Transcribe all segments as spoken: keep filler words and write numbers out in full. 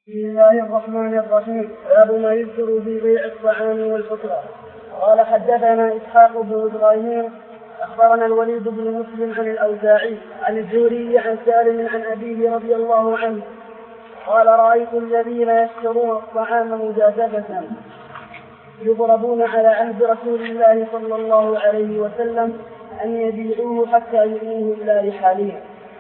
بسم الله الرحمن الرحيم. باب ما يذكر في بيع الطعام والفطرة. قال حدثنا إسحاق بن إبراهيم أخبرنا الوليد بن مسلم عن الأوزاعي عن الزهري عن سالم عن أبيه رضي الله عنه قال رأيت الذين يشترون الطعام مجازفة يضربون على عهد رسول الله صلى الله عليه وسلم أن يبيعوه حتى يؤوه إلى رحالهم.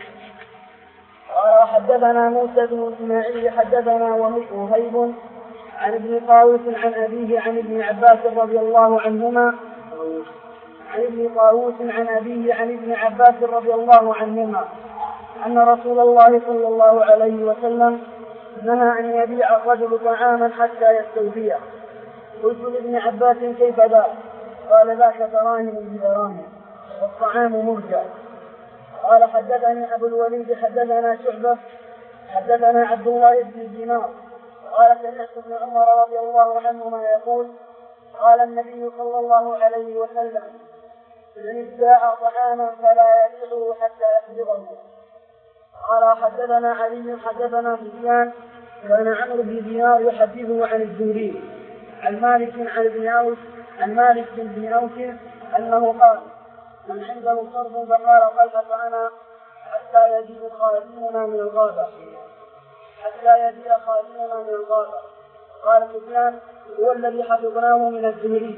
قال حدثنا موسى بن إسماعيل حدثنا وهيب عن ابن طاووس عن أبيه عن ابن عباس رضي الله عنهما عن ابن طاووس عن أبيه عن ابن عباس رضي الله عنهما أن رسول الله صلى الله عليه وسلم نهى أن يبيع الرجل طعاما حتى يستوفيه. قلت لابن عباس كيف ذاك؟ قال ذاك دراهم بدراهم والطعام مرجع. قال حدثني أبو الوليد حدثنا شعبة حدثنا عبد الله بن دينار قال سمعت ابن عمر رضي الله عنهما يقول قال النبي صلى الله عليه وسلم من ابتاع طعاما فلا يبيعه حتى يحضره. قال حدثنا علي حدثنا سفيان وأن عمرو بن دينار يحدثه عن الزهري عن مالك عن ابن أوس عن مالك بن أوس أنه قال من عنده صرف فقال طلحة أنا حتى يجيء خادمنا من الغابة حتى يجيء خادمنا من الغابة. قال سفيان هو الذي حفظناه من الزهري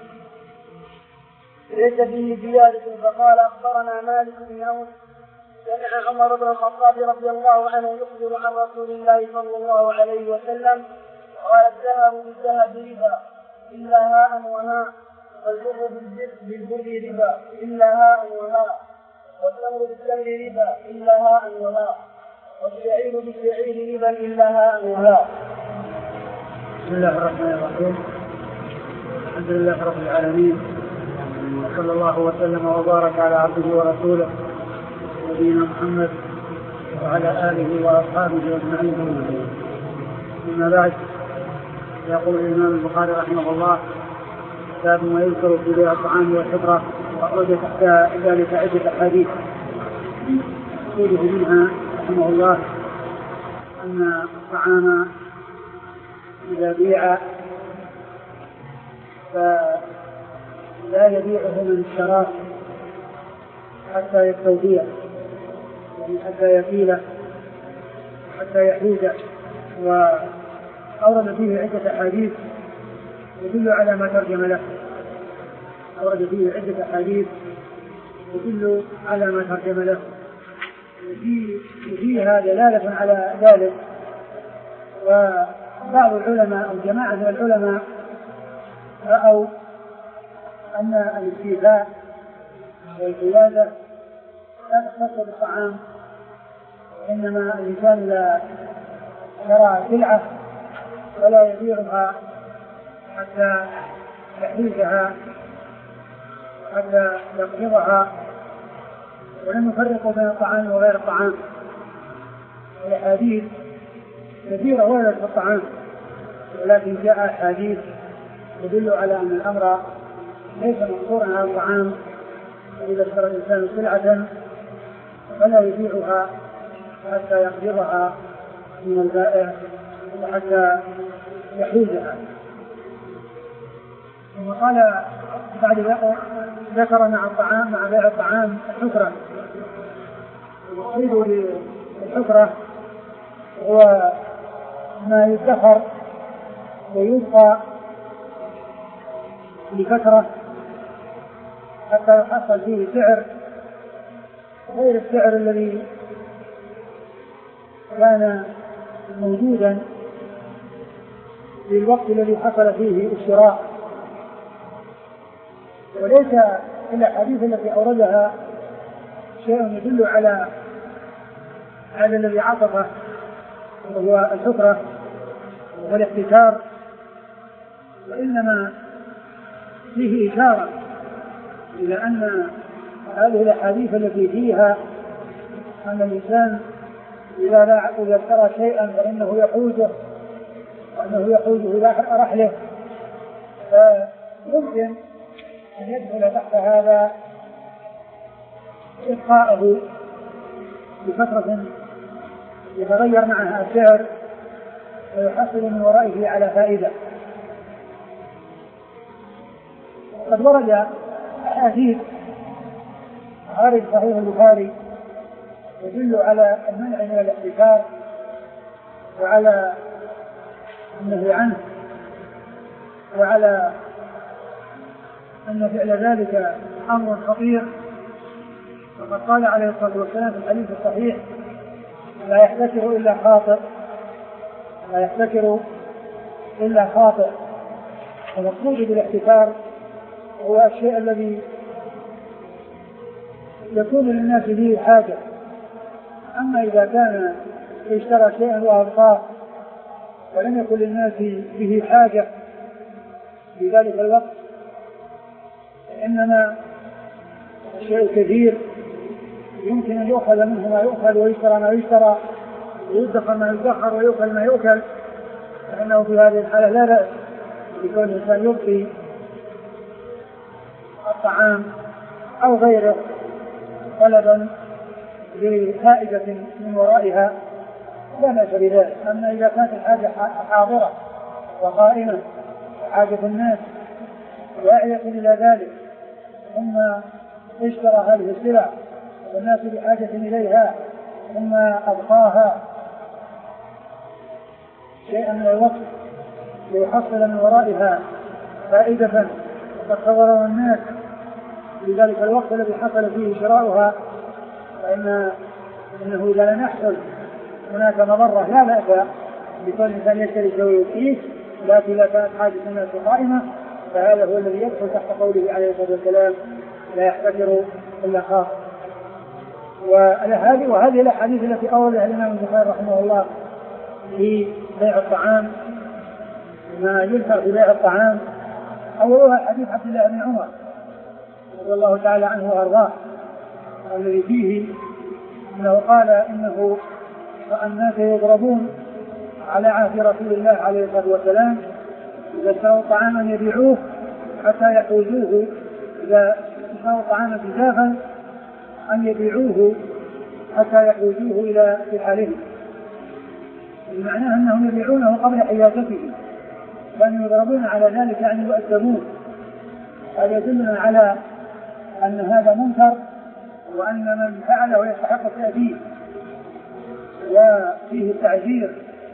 ليس فيه زيادة. فقال أخبرنا مالك بن أوس سمع عمر بن الخطاب رضي الله عنه يخبر عن رسول الله صلى الله عليه وسلم قال الذهب بالذهب ربا إلا هاء وهاء والبر بالبر ربا إلا هاء وهاء والتمر بالتمر ربا إلا هاء وهاء والشعير بالشعير ربا إلا هاء وهاء. بسم الله الرحمن الرحيم. الحمد لله رب العالمين وصلى الله وسلم وبارك على عبده ورسوله نبينا محمد وعلى آله وأصحابه أجمعين. أما بعد يقول الإمام البخاري رحمه الله باب ما يذكر في بيع الطعام والفطرة وأخرج تحت ذلك عدة أحاديث يقوله منها رحمه الله أن الطعام إذا بيع فلا يبيعه من اشتراه حتى يستوفيه يعني حتى يقيله حتى يحوزه. وأورد فيه عدة أحاديث يدل على ما ترجم له أورد فيه عدة أحاديث يدل على ما ترجم له وفيها دلالة على ذلك. وبعض العلماء أو جماعة من العلماء رأوا أن الاستيفاء والقيادة لا تختص بالطعام، إنما الإنسان لا يرى سلعة ولا يبيعها حتى يحيزها حتى يقبضها. ولم يفرقوا بين الطعام وغير الطعام. الأحاديث كثيرة وردت في الطعام ولكن جاء أحاديث يدل على أن الأمر ليس منصورا على الطعام. إذا اشترى الإنسان سلعة فلا يبيعها حتى يقبضها من البائع وحتى يحوزها. ثم قال بعد ذكر مع الطعام مع بيع الطعام الحكرة. والمقصود بالحكرة هو ما يدخر ويبقى لفترة حتى يحصل فيه سعر غير السعر الذي كان موجودا في الوقت الذي حصل فيه الشراء. وليس الأحاديث التي أوردها شيء يدل على هذا الذي عطفه وهو الحكرة والاحتكار، وإنما فيه إشارة إلى أن هذه الأحاديث التي فيها أن الإنسان إذا باع إذا اشترى شيئا فإنه يحوزه وأنه يحوزه إلى رحله، فيمكن أن يدخل تحت هذا إبقاءه بفترة يتغير معها السعر ويحصل من ورائه على فائدة. قد ورد أحاديث خارج صحيح البخاري يدل على المنع من الاحتكار وعلى النهي عنه وعلى أن فعل ذلك أمر خطير. وقد قال عليه الصلاة والسلام في الحديث الصحيح: لا يحتكر إلا خاطئ، لا يحتكر إلا خاطئ. المقصود بالاحتكار هو الشيء الذي يكون للناس به حاجة. أما إذا كان اشترى شيئا وأبقاه ولم يكن للناس به حاجة في ذلك الوقت، إنما الشيء الكثير يمكن أن يؤخذ منه ما يؤخذ ويشترى ما يشترى ويدخر ما يدخر ويؤكل ما يؤكل، فإنه في هذه الحالة لا بأس بكون الإنسان يبقي الطعام أو غيره طلبا لفائدة من ورائها، لا بأس بذلك. أما إذا كانت الحاجة حاضرة وقائمة حاجة الناس داعية إلى ذلك ثم اشترى هذه السلع والناس بحاجة إليها ثم أبقاها شيئا من الوقت ليحصل من ورائها فائدة تصوره الناس في ذلك الوقت الذي حصل فيه شراؤها، فإن إنه إذا لم يحصل هناك مضرة لا بأس بكل إنسان يشتري شيء ويبقيه، لكن إذا كانت حاجة الناس قائمة فهذا هو الذي يدخل تحت قوله عليه الصلاة والسلام: لا يحتكر إلا خاطئ. وهذه وهذه الأحاديث التي أوردها الإمام البخاري رحمه الله في بيع الطعام، ما يذكر في بيع الطعام أولها حديث عبد الله بن عمر رضي الله تعالى عنه وأرضاه، الذي فيه أنه قال: إنه الناس يضربون على عهد رسول الله عليه الصلاة والسلام إذا اشتروا طعاما يبيعوه حتى يحوزوه، إذا اشتروا طعاما جزافا أن يبيعوه حتى يحوزوه إلى رحالهم. معناه أنهم يبيعونه قبل حيازته، كانوا يضربون على ذلك يعني يؤدبون. هذا يدلنا على أن هذا منكر وأن من فعله يستحق التأديب، وفيه التعزير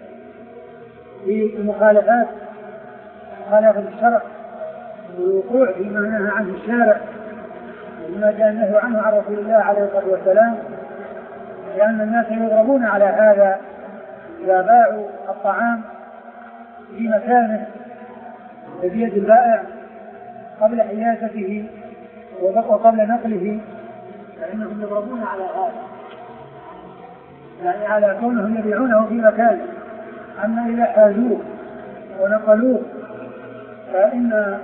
في المخالفات مخالفة الشرع والوقوع فيما نهى عنه الشارع وما جاء النهي عنه عن رسول الله عليه الصلاة والسلام، لأن الناس يضربون على هذا إذا باعوا الطعام في مكانه بيد البائع قبل حيازته وقبل نقله، فإنهم يضربون على هذا، يعني على كونهم يبيعونه في مكانه. أما إذا حازوه ونقلوه فإن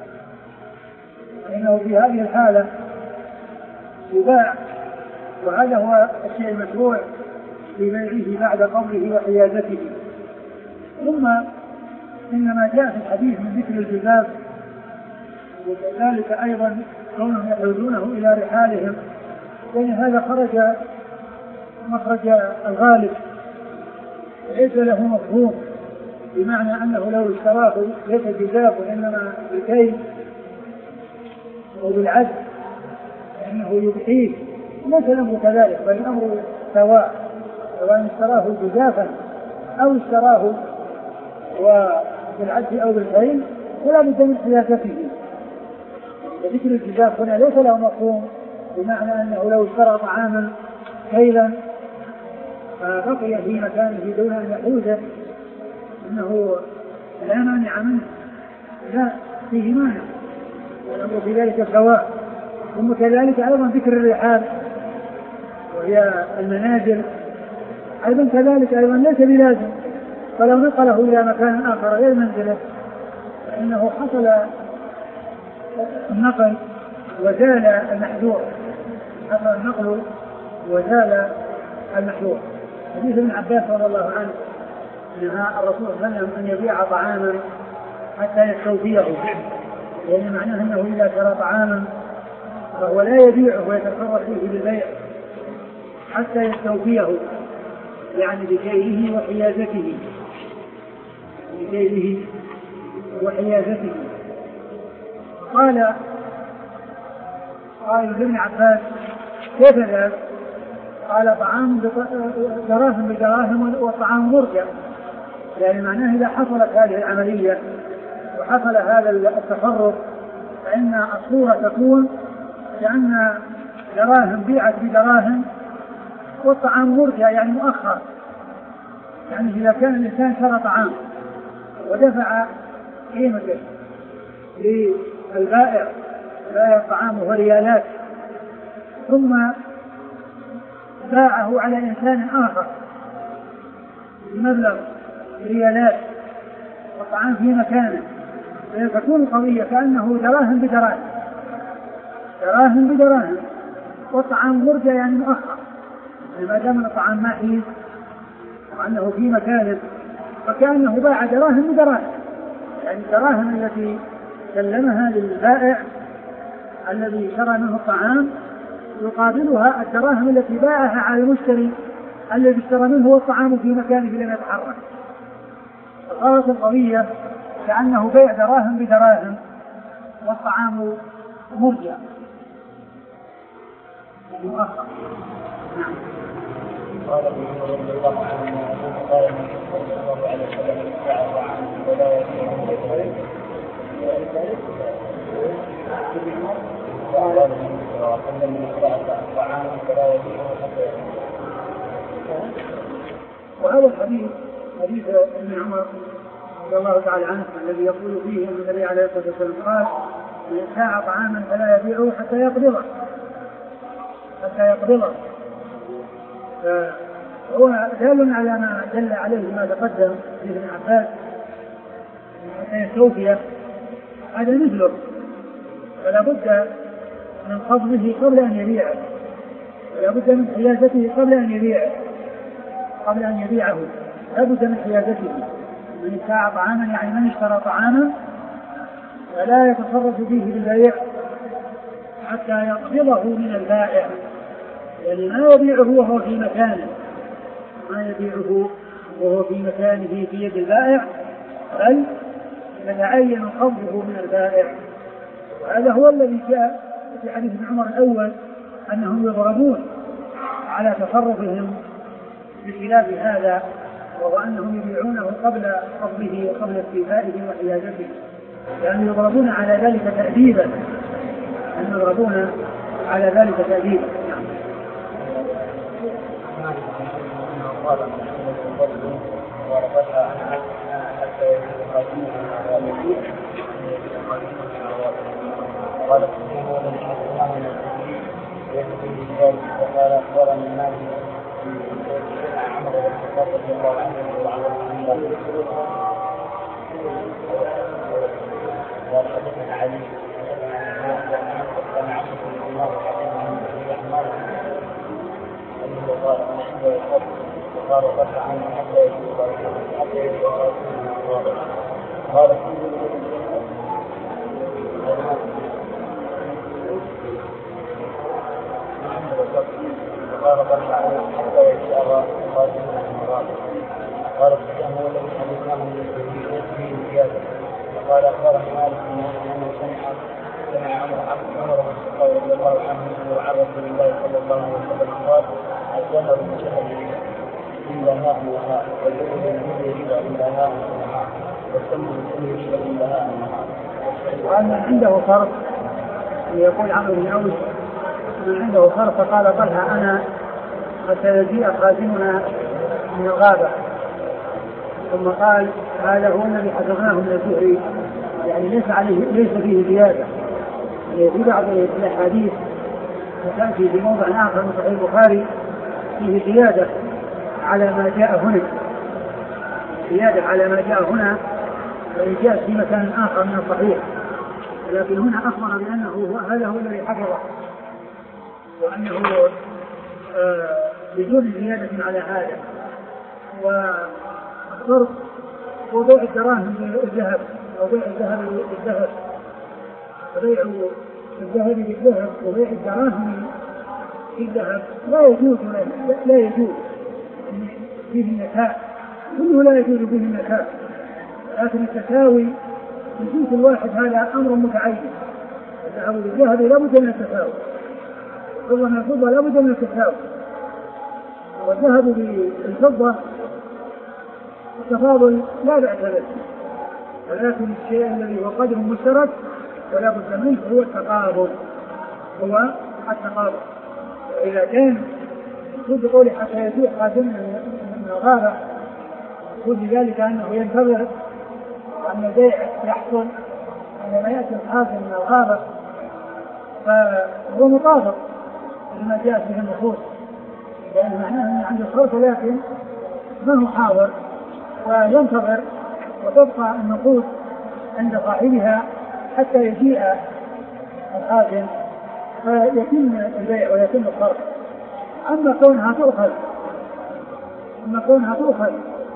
إنه في هذه الحالة يباع، وهذا هو الشيء المشروع في بيعه بعد قبله وحيازته. ثم إنما جاء في الحديث من ذكر الجزاف، وكذلك أيضا كونهم يحوزونه إلى رحالهم، لأن هذا خرج مخرج الغالب ليس له مفهوم، بمعنى أنه لو اشتراه ليس جزاف وإنما بالكيل وبالعد فإنه يبقيه، ليس له كذلك، بل الأمر سواء، سواء اشتراه جزافا أو اشتراه وبالعد أو بالكيل ولا بد من حيازته. وذكر الجزاف هنا ليس له مفهوم، بمعنى أنه لو اشترى طعاما كيلا فبقي في مكانه دون أن يحوزه إنه لا مانع منه، لا فيه مانع، والأمر في ذلك سواء. ثم كذلك أيضا ذكر الرحال وهي المنازل أيضا كذلك أيضا ليس بلازم، فلو نقله إلى مكان آخر غير منزله فإنه حصل النقل وزال المحذور، حصل النقل وزال المحذور. حديث ابن عباس رضي الله عنه نهى الرسول صلى الله عليه وسلم أن يبيع طعاما حتى يستوفيه، يعني معناه أنه إذا شرى طعاما فهو لا يبيعه ويتصرف فيه بالبيع حتى يستوفيه، يعني بكيله وحيازته. بكيله وحيازته. قال قال ابن عباس كيف ذلك؟ قال طعام دراهم بدراهم وطعام مرجع، يعني معناه إذا حصلت هذه العملية وحصل هذا التصرف فإن الصورة تكون لأن دراهم بيعت بدراهم والطعام مرجع يعني مؤخر، يعني إذا كان الإنسان شرى طعام ودفع قيمته للبائع بائع الطعام وهو ريالات ثم باعه على إنسان آخر بمبلغ ريالات والطعام في مكانه، فتكون القضية كأنه دراهم بدراهم دراهم بدراهم والطعام مرجع يعني مؤخر، ما دام الطعام ما حيز وأنه في مكانه فكأنه باع دراهم بدراهم، يعني الدراهم التي سلمها للبائع الذي شرى منه الطعام يقابلها الدراهم التي باعها على المشتري الذي اشترى منه والطعام في مكانه لم يتحرك. فصارت القضية كأنه بيع دراهم بدراهم والطعام مرجع مؤخر. نعم. قال ابن عمر رضي الله عنه قال النبي صلى الله عليه وسلم ادعى طعام ولا يكون ذلك وقال النبي صلى الله عليه وسلم ادعى طعام ولا يكون ذلك. وهذا الحديث حديث ابن عمر رضي الله تعالى عنه الذي يقول فيه ان النبي عليه الصلاه والسلام قال من ابتاع طعاما فلا يبيعه حتى يقبضه حتى يقبضه. فهو دال على ما دل عليه ما تقدم في ابن عباس من التوفية، هذا مثله، فلا بد من قبضه قبل ان يبيعه ولا بد من حيازته قبل ان يبيعه قبل ان يبيعه لا بد من حيازته. من ابتاع طعاما يعني من اشترى طعاما فلا يتصرف فيه بالبيع حتى يقبضه من البائع، يعني ما يبيعه وهو في مكانه ما يبيعه وهو في مكانه في يد البائع بل يتعين قبضه من البائع. وهذا هو الذي جاء في حديث ابن عمر الأول أنهم يضربون على تصرفهم بخلاف هذا، وهو أنهم يبيعونه قبل قبضه وقبل استيفائه وحيازته، يعني يضربون على ذلك تأديبا أن يضربون على ذلك تأديبا. قال الصحيح الذي حدثناه من الحديث ويكفي ذلك وقال اخبرني مالك عمر بن الخطاب رضي الله عنه وعن رسول الله قال حدثنا علي كان عمرو بن عمر حدثنا عن عمار انه قال انا عنده الفضل وقال رفع عنه حتى يجوز حتى يجوز قال قال رفع عنه حتى يجوز قال الصحيح هو الذي حدثناه من فيه زياده. وقال اخبرني مالك انه سمع سمع عمر عمر بن الخطاب رضي الله عنه يخبر عن رسول الله صلى الله عليه وسلم قال الجنه المشهد الا ماء وماء والجنه المشهد الا ماء وماء والسم المشهد الا ماء وماء. وقال من عنده صرف يقول عمرو بن اوس من عنده صرف فقال طلحه انا حتى يجيء خازننا من الغابة، ثم قال هذا هو الذي حفظناه من الزهري، يعني ليس عليه ليس فيه زيادة. في بعض الأحاديث وتأتي في موضع آخر من صحيح البخاري فيه زيادة على ما جاء هنا زيادة على ما جاء هنا وإن جاء في مكان آخر من الصحيح، لكن هنا أخبر بأنه هذا هو الذي حفظه وأنه آه بدون زيادة على هذا. والصرف هو بيع الدراهم بالذهب أو بيع الذهب بالذهب، وبيع الذهب بالذهب وبيع الدراهم بالذهب لا يجوز لا يجوز فيه النكاء، كله لا يجوز فيه النكاء، لكن التساوي في الجنس الواحد هذا أمر متعين. الذهب بالذهب لا بد من التساوي، الفضة من الفضة لا بد من التساوي، والذهب بالفضة التفاضل لا بأس به، ولكن الشيء الذي هو قدر مشترك ولا بد منه هو التقابل، هو التقابل. وإذا كان يقول قولي حتى يسوء خاتم من الغابة، يقول بذلك أنه ينتظر أن البيع يحصل عندما يأتي الخاتم من الغابة، فهو مطابق لما جاء فيه النصوص، لأن معناه أنه عنده الخوف ولكن ما هو حاضر، وينتظر وتبقى النقود عند صاحبها حتى يجيء الخاتم فيتم البيع ويتم الصرف. أما كونها تؤخذ أما كونها تؤخذ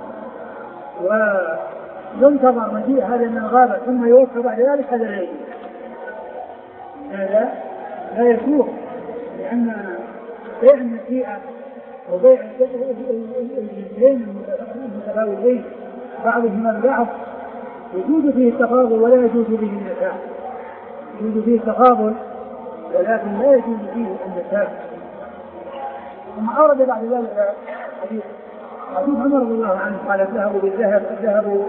وينتظر مجيء هذا من الغابة ثم يوفى بعد ذلك، هذا لا يجوز، هذا لا يجوز، لأن بيع النسيئة وبيع الجنسين المتفاوتين بعضهما البعض يجوز فيه التفاضل ولا يجوز فيه النساء، يجوز فيه التفاضل ولكن لا يجوز فيه النساء. ثم أورد بعد ذلك حديث حديث عمر رضي الله عنه قال: الذهب بالذهب الذهب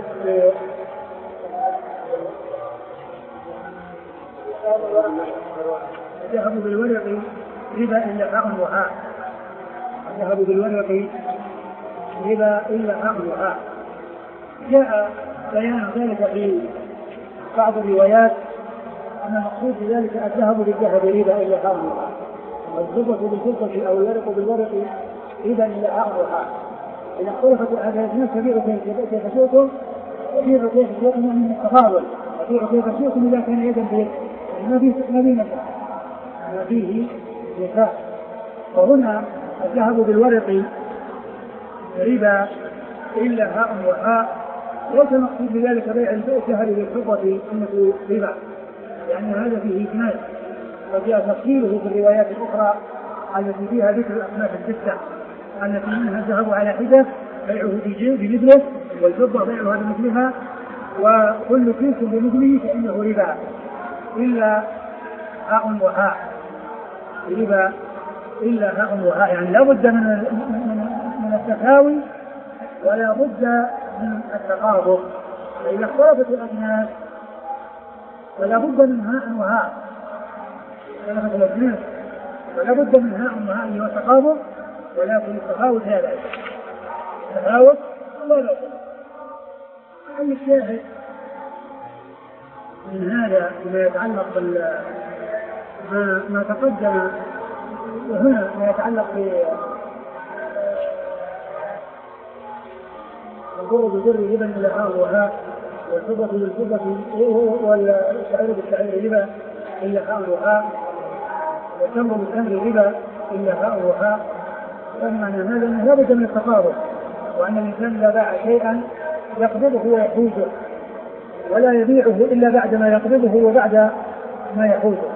الذهب بالورق ربا إلا حق وحاء، الذهب بالورق ربا إلا حق وحاء. جاء بيان ذلك في بعض الروايات أن المقصود بذلك الذهب بالذهب ربا إلا حق وحاء، والفضة بالفضة أو الورق بالورق ربا إلا حق وحاء. إذا اختلفت هذه الناس فبيعوا كيف شئتم وبيعوا كيف شئتم من التفاضل، وبيعوا كيف شئتم إذا كان يدا بيد، ما فيه ما فيه نفع ما فيه نفع. وهنا الذهب بالورق ربا إلا هاء وهاء، ليس المقصود بذلك بيع الذهب بالفضة إنه ربا، يعني هذا فيه إجمال، وجاء تفصيله في الروايات الأخرى التي فيها ذكر الأصناف الستة التي منها الذهب على حدة بيعه بمثله، والفضة بيعها بمثلها، وكل كيس بمثله فإنه ربا إلا هاء وهاء، ربا إلا هاء وهاء، يعني لا بد من من التساوي ولا بد من التقابض. فإذا اختلفت الأجناس فلا بد من هاء وهاء، اختلفت الأجناس فلا بد من هاء وهاء وتقابض، ولكن التفاوت لا بأس، التفاوت لا بأس. أي الشاهد من هذا ما يتعلق بال ما, ما تقدم، وهنا ما يتعلق بالضر بالضر ربا إلا هاء وهاء، والفضة بالفضة والشعير بالشعير ربا إلا هاء وهاء، والتمر بالتمر ربا إلا هاء وهاء. فمعنى هذا أنه لا بد من التقابض، وأن الإنسان إذا باع شيئا يقبضه ويحوزه، ولا يبيعه إلا بعد ما يقبضه وبعد ما يحوزه.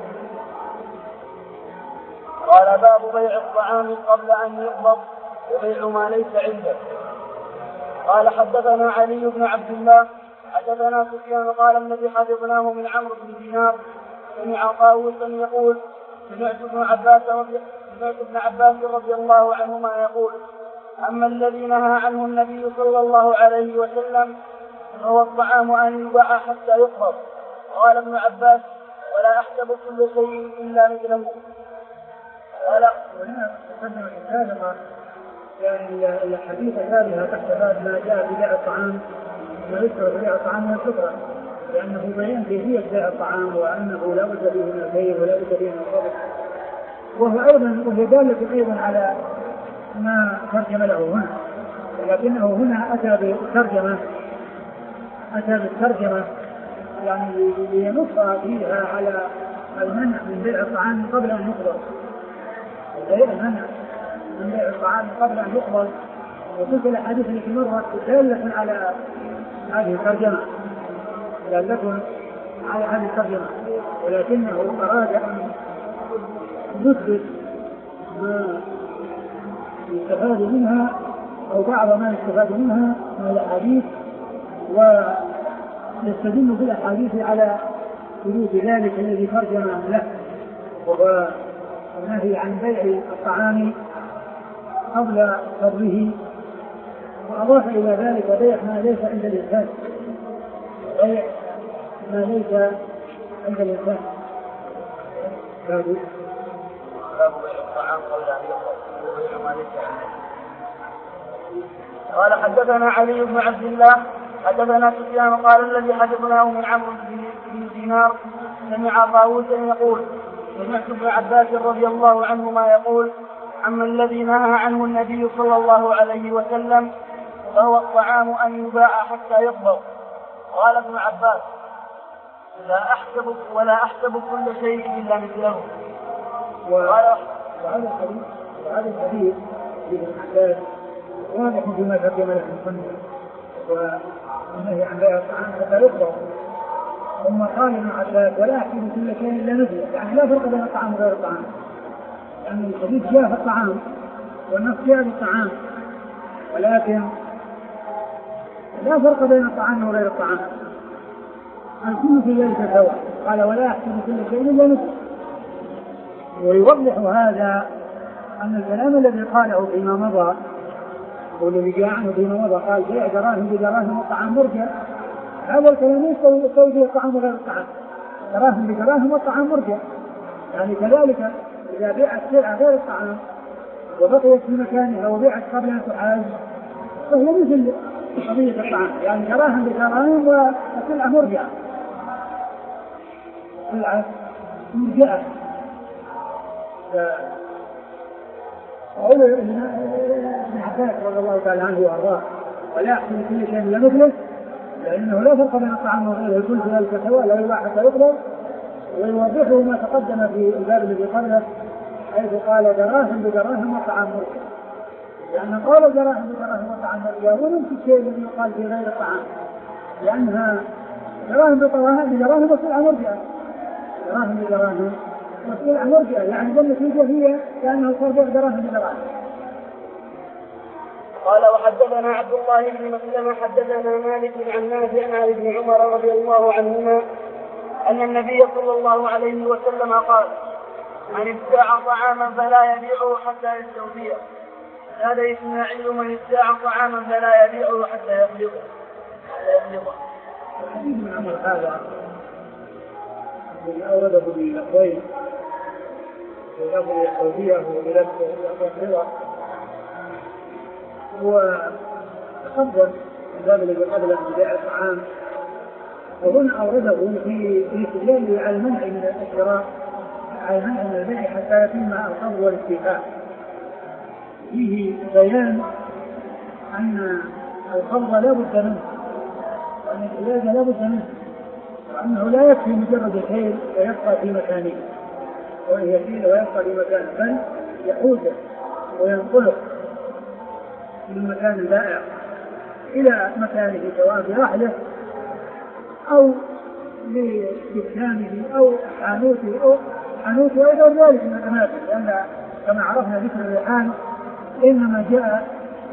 قال: باب بيع الطعام قبل أن يقبض وبيع ما ليس عنده. قال: حدثنا علي بن عبد الله حدثنا سفيان قال: الذي حفظناه من عمرو بن دينار سمع طاووسا يقول: سمعت ابن عباس رضي سمعت ابن عباس رضي الله عنهما يقول: أما الذي نهى عنه النبي صلى الله عليه وسلم فهو الطعام أن يباع حتى يقبض. قال ابن عباس: ولا أحسب كل شيء إلا مثله. قال: وهنا تقدم السابقة يعني الحديث هذه تحت باب ما جاء ببيع الطعام، ما يذكر ببيع الطعام من الفطرة، لأنه بيان كيفية بيع الطعام وأنه لا بد فيه من الخير ولا بد فيه من الفضل، وهو أيضا وهي دالة أيضا على ما ترجم له هنا، ولكنه هنا أتى بالترجمة أتى بالترجمة يعني لينص فيها على المنع من بيع الطعام قبل أن يقبض، وبيع المنع من بيع الطعام قبل أن يقبض، وتلك الأحاديث التي مرت دالة على هذه الترجمة، دالة على هذه الترجمة، ولكنه أراد أن يثبت ما يستفاد منها أو بعض ما يستفاد منها من الأحاديث ويستدل في الأحاديث على ثبوت ذلك الذي ترجم له، وهو النهي عن بيع الطعام قبل فرضه، وأضاف إلى ذلك بيع ما ليس عند الإنسان، بيع ما ليس عند الإنسان. باب بيع الطعام قبل أن يفرض وبيع ما ليس عنده. قال حدثنا علي بن عبد الله حدثنا سفيان قال الذي حدثناه من عمرو بن دينار سمع طاووسا يقول سمعت ابن عباس رضي الله عنهما يقول أما الذي نهى عنه النبي صلى الله عليه وسلم فهو الطعام أن يباع حتى يفضل. قال ابن عباس لا أحسب ولا أحسب كل شيء إلا مثله. وهذا الحديث وهذا الحديث ابن عباس واضح فيما ترجم له المصنف والنهي عن بيع الطعام حتى يفضل. ثم قال ابن عباس ولا أحسب كل شيء إلا مثله، يعني لا فرق بين الطعام وغير الطعام، لأن يعني الحديث جاء في الطعام والنص جاء في الطعام، ولكن لا فرق بين الطعام وغير الطعام، الكل في ذلك سواء. قال ولا أحسب كل شيء إلا مثله. ويوضح هذا أن الكلام الذي قاله فيما مضى والذي جاء عنه فيما مضى قال بيع دراهم بدراهم والطعام مرجع، هذا الكلام يستوي به الطعام وغير الطعام، دراهم بدراهم والطعام مرجع. يعني كذلك إذا بيعت سلعة غير الطعام وبقيت في مكانها وبيعت قبل أن تحاز فهي مثل قضية الطعام، يعني دراهم بدراهم والسلعة مرجعة، السلعة مرجعة. أقول ابن عباس رضي الله تعالى عنه وأرضاه ولا أحسن كل شيء إلا مثله، لأنه لا فرق بين الطعام وغيره، الكل في ذلك سواء لا يباع حتى يفضل. ويوضحه ما تقدم في الباب الذي قبله حيث قال دراهم بدراهم والطعام مرجع، لأن قال دراهم بدراهم والطعام مرجع ولم في الشيء الذي يقال في غير الطعام، لأنها دراهم بدراهم بدراهم والسلعة مرجعة، دراهم بدراهم والسلعة مرجعة، يعني النتيجة هي كأنه صار بيع دراهم بدراهم. قال وحدثنا عبد الله بن مسلم حدثنا مالك عن نافع عن ابن عمر رضي الله عنهما أن النبي صلى الله عليه وسلم قال من ابتاع طعاما فلا يبيعه حتى يستوفيه. هذا إسماعيل من ابتاع طعاما فلا يبيعه حتى يخلقه. ابن عمر هذا الذي أورده باللفظين بلفظ يستوفيه وبلفظ يخلقه وتقدم الباب الذي قبل أن بيع الطعام، وهنا أورده في استدلاله على المنع من الشراء، على المنع من البيع حتى يتم القبض والاستيفاء. فيه بيان أن القبض لا بد منه وأن العلاج لا بد منه، وأنه لا يكفي مجرد الحيل ويبقى في مكانه وهي الحيل ويبقى في مكانه، بل يحوزه وينقله من مكان البائع إلى مكانه سواء برحله أو لدكانه أو حانوته أو حانوته أو غير ذلك من الأماكن، لأن كما عرفنا ذكر الريحان إنما جاء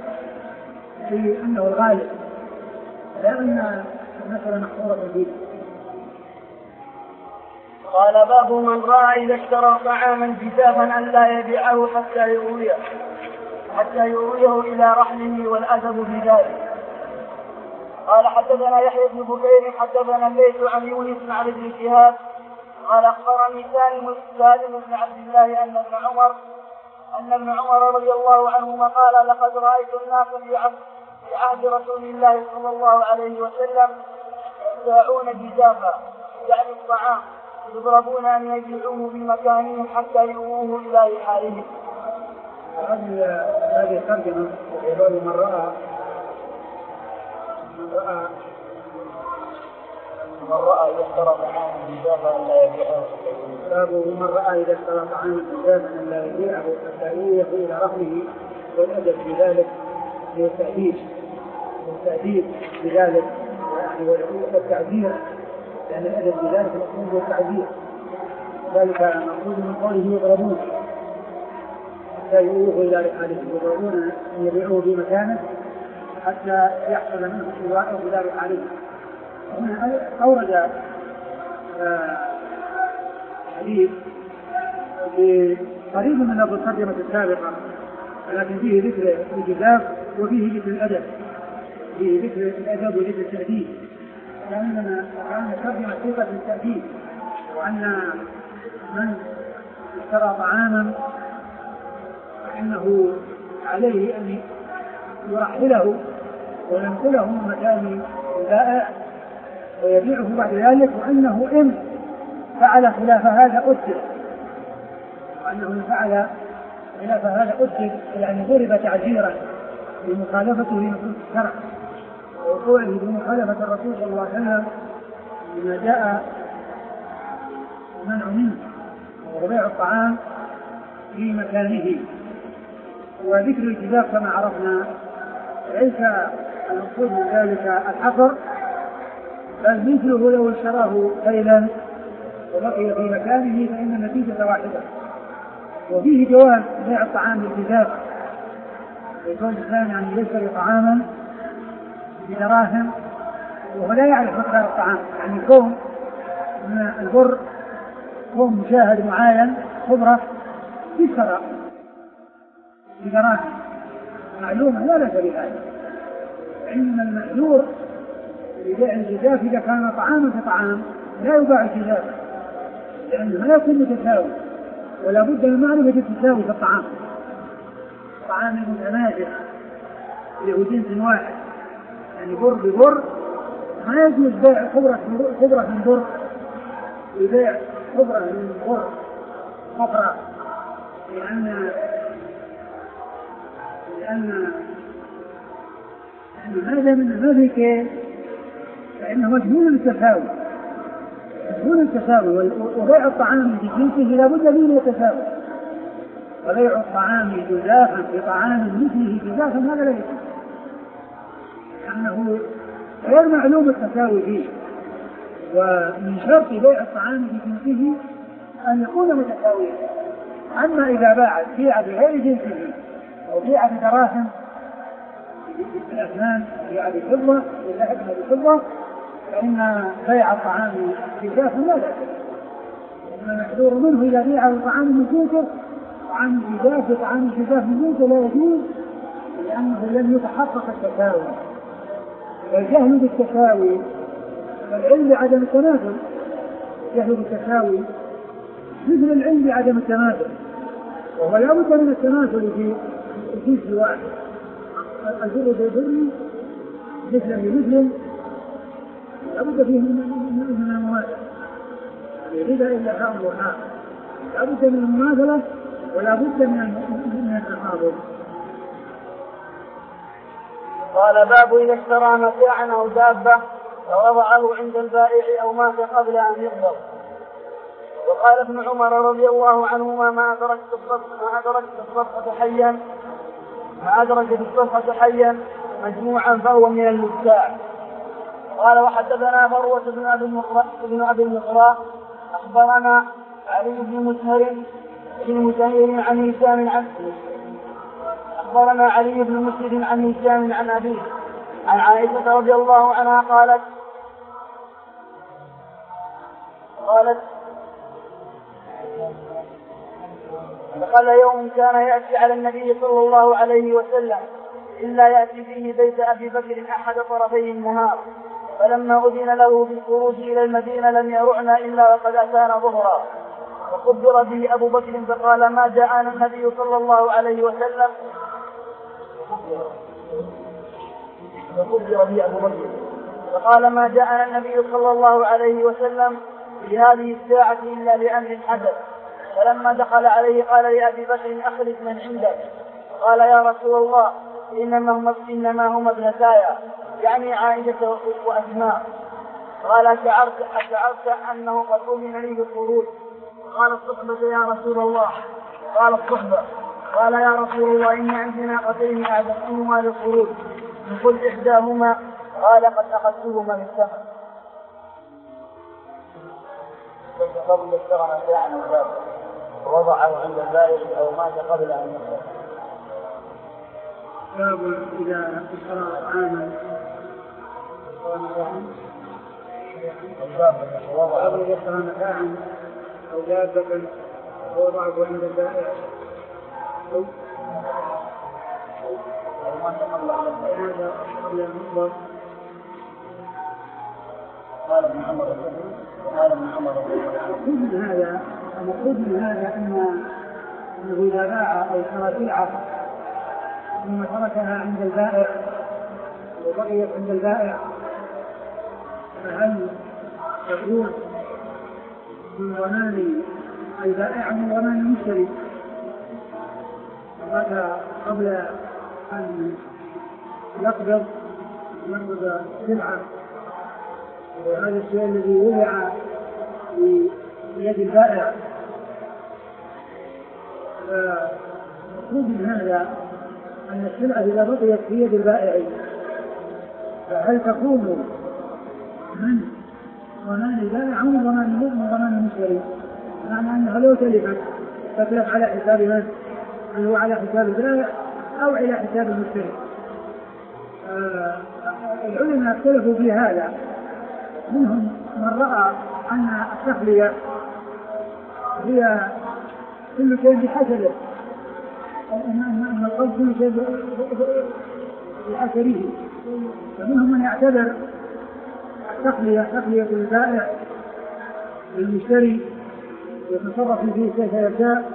بأنه الغالب لا أن مثلا محصورة فيه. قال باب من رأى إذا اشترى طعاما جزافا أن لا يبيعه حتى يرويه حتى يرويه إلى رحله والأدب في ذلك. قال حدثنا يحيى بن بكير حدثنا الليث عن يونس عن ابن شهاب قال أخبرني سالم سالم بن عبد الله أن ابن عمر أن ابن عمر رضي الله عنهما قال لقد رأيت الناس في عهد رسول الله صلى الله عليه وسلم يبتاعون جزافا يعني الطعام يضربون أن يبيعوه بمكانهم حتى يروه إلى رحالهم. هذه الترجمة يقول من رأى من رأى من رأى إذا اشترى طعاما جزافا أن لا يبيعه باب من رأى إذا اشترى طعاما جزافا أن لا يبيعه حتى يرويه إلى رحله والأدب بذلك للتأديب والتأديب بذلك والتعبير، لأن الأدب بذلك مقصود والتعبير، ذلك مقصود من قوله يضربون حتى يروه إلى رحاله، يضربون أن يبيعوه بمكانه حتى يحصل منه استواء وذلك عليه. هنا أورد حديث قريب من المقدمة السابقة لكن فيه ذكر الجزاف وفيه ذكر الأدب، فيه ذكر الأدب وذكر التأديب، لأننا كان ترجمة صيغة التأديب، وأن من اشترى طعاما فإنه عليه أن يرحله وينقله من مكان البائع ويبيعه بعد ذلك، وأنه إن فعل خلاف هذا أدب، وأنه إن فعل خلاف هذا أدب يعني ضرب تعزيرا بمخالفته لنصوص الشرع ووقوعه بمخالفة الرسول صلى الله عليه وسلم لما جاء منع منه وبيع الطعام في مكانه. وذكر الجزاف كما عرفنا ليس المقصود من ذلك الحصر، بل مثله لو اشتراه كيلا وبقي في مكانه فإن النتيجة واحدة. وفيه جواز بيع الطعام بالجزاف، يكون الإنسان يعني يشتري طعاما بدراهم وهو لا يعرف مقدار الطعام، يعني يكون من البر يكون مشاهد معين خبرة يشترى بدراهم معلومة لا ليس بهذا. إنما المحذور لبيع الجزاف إذا كان طعاما كطعام لا يباع الجزاف، لأنه لا يكون متساوي، ولا بد من معرفة التساوي في الطعام. الطعام المتماثل اللي هو جنس واحد يعني بر ببر ما يجوز بيع خبرة خبرة من بر وبيع خبرة من بر خبرة، لأن لأن هذا من هذه كيف فإنه مجهول التساوي، مجهول التساوي. وبيع الطعام بجنسه لا بد من التساوي، وبيع الطعام جزافا بطعام مثله جزافا هذا لا يجوز، لأنه غير معلوم التساوي فيه. ومن شرط بيع الطعام بجنسه أن يكون متساويا. أما إذا باع بيع بغير جنسه وبيع بدراهم بالأثمان بيع بفضة واللحم بفضة فإن بيع الطعام بجنسه لا بأس، إنما محذور منه إذا بيع الطعام من جنسه طعام الجزاف وطعام الجزاف من جنسه لا يجوز، لأنه لم يتحقق التساوي. والجهل بالتساوي والعلم بعدم التماثل، الجهل بالتساوي مثل العلم بعدم التماثل، وهو لا بد من التماثل في الجنس واحد، البر بالبر مثلا بمثل لا بد فيه من المماثلة، الربا إلا حاء وحاء لا بد من المماثلة ولا بد من التقابل. قال باب إذا اشترى متاعا أو دابة فوضعه عند البائع أو مات قبل أن يقبض. وقال ابن عمر رضي الله عنهما ما أدركت الصفقة ما أدركت الصفقة حيا ما أدركت الصفقة حيا مجموعا فهو من المبتاع. قال وحدثنا فروة بن أبي المقراء أخبرنا علي بن مسهر بن مسهر عن هشام عن أخبرنا علي بن مسهر عن هشام عن أبيه عن عائشة رضي الله عنها قالت قالت دخل يوم كان يأتي على النبي صلى الله عليه وسلم إلا يأتي فيه بيت أبي بكر أحد طرفي النهار، فلما أذن له بالخروج إلى المدينة لم يرعنا إلا وقد أتانا ظهرا، فخبر به أبو بكر فقال ما جاءنا النبي صلى الله عليه وسلم فخبر به أبو بكر فقال ما جاءنا النبي صلى الله عليه وسلم في هذه الساعة إلا لأمر حدث. فلما دخل عليه قال لأبي بكر أخلص من عندك. قال يا رسول الله إنما هم, إنما هم ابنتايا يعني عائشة وأسماء. قال أشعرت, أشعرت أنه قد أذن لي بالخروج؟ قال الصحبة يا رسول الله. قال الصحبة. قال يا رسول الله إن عندي ناقتين أعددتهما للخروج فقل إحداهما. قال قد أخذتهما من الثمن. فقبل اشترى متاعا ووضعه عند البائع أو مات قبل أن يقبض. باب إذا اشترى طعاما باب إذا اشترى متاعا أو دابة ووضعه عند البائع هذا قبل المنظر. قال ابن عمر قال ابن عمر المقصود من هذا المقصود من هذا أن أنه إذا باع أو اشترى سلعة ثم تركها عند البائع وبقيت عند البائع فهل تكون من ضمان البائع من ضمان المشتري؟ وهذا قبل أن يقبض يقبض السلعة، وهذا الشيء الذي وضع في يد البائع. فالمقصود من هذا أن السلعة إذا بقيت في يد البائع فهل تكون من ضمان البائع أو من ضمان المشتري؟ معنى أنها لو تلفت تتلف على حساب من؟ هل هو على حساب البائع أو على حساب المشتري؟ آه العلماء اختلفوا في هذا، منهم من رأى أن التخلية هي كل شيء بحسبه، أن القبض كل شيء بحسبه، فمنهم من يعتبر التخلية تخلية البائع بالمشتري يتصرف فيه كيف يشاء،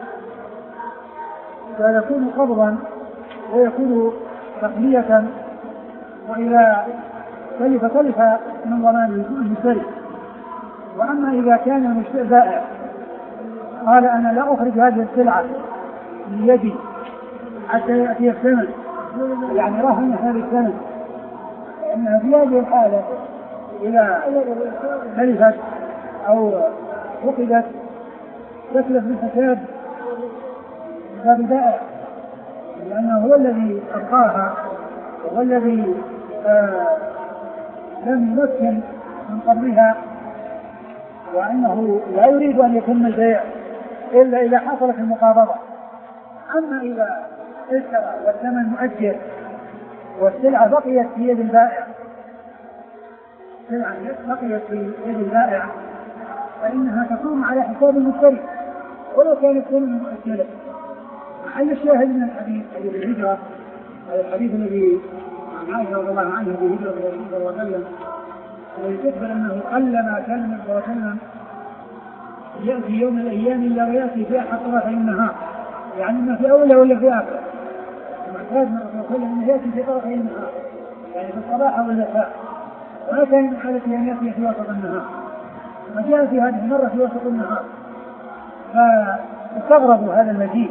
فيكون قبضا ويكون تخلية، وإذا تلف تلف من ضمان المشتري. وأما إذا كان البائع قال أنا لا أخرج هذه السلعة من يدي حتى يأتي الثمن، يعني رهن هذه الثمن، لأنها في هذه الحالة إذا تلفت أو فقدت تتلف من حساب حساب البائع، لأنه هو الذي أبقاها وهو الذي آه لم يمكن من قبلها، وأنه لا يريد أن يتم البيع إلا إذا حصلت المقابضة. أما إذا اشترى والثمن مؤجل والسلعة بقيت في يد البائع السلعة بقيت في يد البائع فإنها تكون على حساب المشتري ولو كان الثمن مؤجلا. محل الشاهد من الحديث حديث الهجرة، هذا الحديث الذي عن عائشة رضي الله عنها في هجرة الرسول صلى الله عليه وسلم، ويذكر أنه قلما كان النبي صلى الله عليه وسلم يأتي يوم من الأيام إلا ويأتي في أحد طرفي النهار، يعني ما في أوله ولا في آخره. المعتاد من الرسول صلى الله عليه وسلم أنه يأتي في طرفي النهار، يعني في الصباح أو المساء، ولا كان من حالته أن يأتي في وسط النهار، فجاء في هذه المرة في وسط النهار، فاستغربوا هذا المجيء،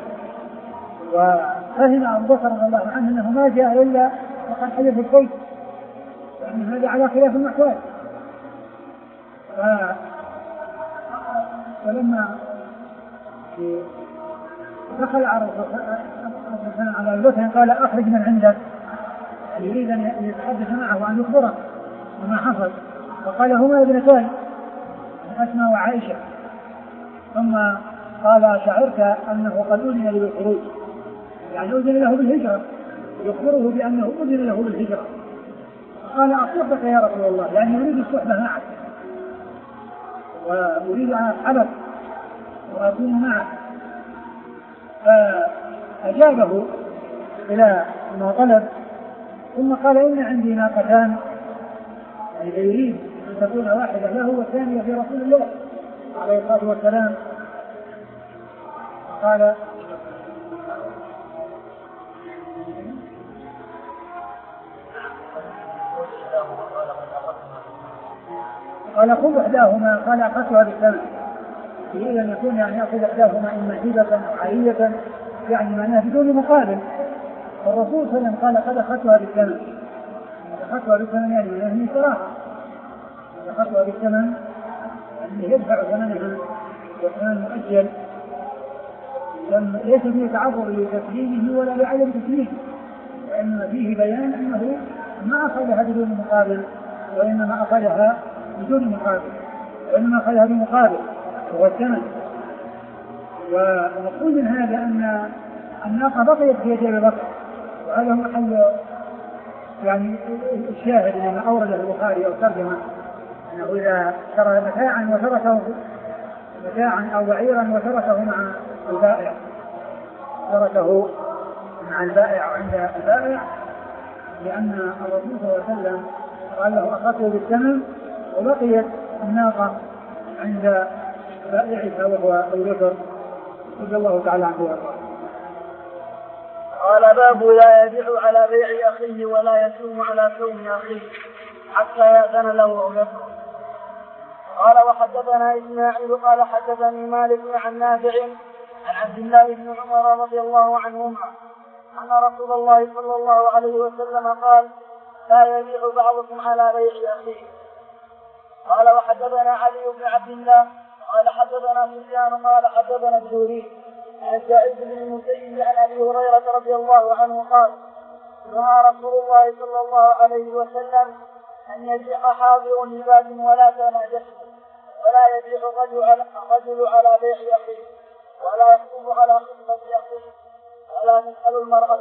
وفهم أبو بكر رضي الله عنه أنه ما جاء إلا وقد حدث الشيء، يعني هذا على خلاف المعتاد. فلما دخل على على البكر قال أخرج من عندك، يريد أن يتحدث معه وأن يخبره وما حصل، فقال هما ابنتان أسماء وعائشة، ثم قال شعرت أنه قد أذن له بالخروج، يعني أذن له بالهجرة، يخبره بأنه أذن له بالهجرة. قال أصحبك يا رسول الله، يعني يريد الصحبة معك وأريد أن أصحبك وأكون معك. فأجابه إلى ما طلب، ثم قال إن عندي ناقتان، يعني يريد أن تكون واحدة له والثانية في رسول الله عليه الصلاة والسلام. قال قال خذ إحداهما، قال أخذتها بالثمن، يريد أن يكون يعني يأخذ إحداهما إما هبة أو عارية، يعني معناه بدون مقابل. الرسول صلى الله عليه وسلم قال قد أخذتها بالثمن، أخذتها بالثمن يعني معناه صراحة، أخذتها بالثمن يعني يدفع ثمنها وثمن مؤجل، ليس فيه تعرض لتسليمه ولا لعدم تسليمه، وإنما فيه بيان أنه ما أخذها بدون مقابل، وإنما أخذها بدون مقابل، وإنما أخذها بمقابل وهو الثمن. ونقول من هذا أن الناقة بقيت في يد أبي بكر وهذا محل يعني الشاهد لما أورده البخاري أو ترجمة أنه إذا اشترى متاعا وتركه متاعا أو بعيرا وتركه مع البائع تركه مع البائع عند البائع، لأن الرسول صلى الله عليه وسلم قال له أخذته بالثمن وبقيت الناقة عند بائعها وهو الوتر، رضي الله تعالى عنه وارضاه. قال باب لا يبيع على بيع أخيه ولا يسوم على سوم أخيه حتى يأذن له أو يترك. قال وحدثنا إسماعيل قال حدثني مالك عن نافع عن عبد الله بن عمر رضي الله عنهما أن رسول الله صلى الله عليه وسلم قال لا يبيع بعضكم على بيع أخيه. قال وحدثنا علي بن عبد الله قال حدثنا سفيان قال حدثنا الزهري عن سعيد بن المسيب عن أبي هريرة رضي الله عنه قال نهى رسول الله صلى الله عليه وسلم أن يبيع حاضر لباس ولا تناجس ولا يبيع الرجل على, رجل على بيع أخيه ولا يخطب على خطبة أخيه ولا تسأل المرأة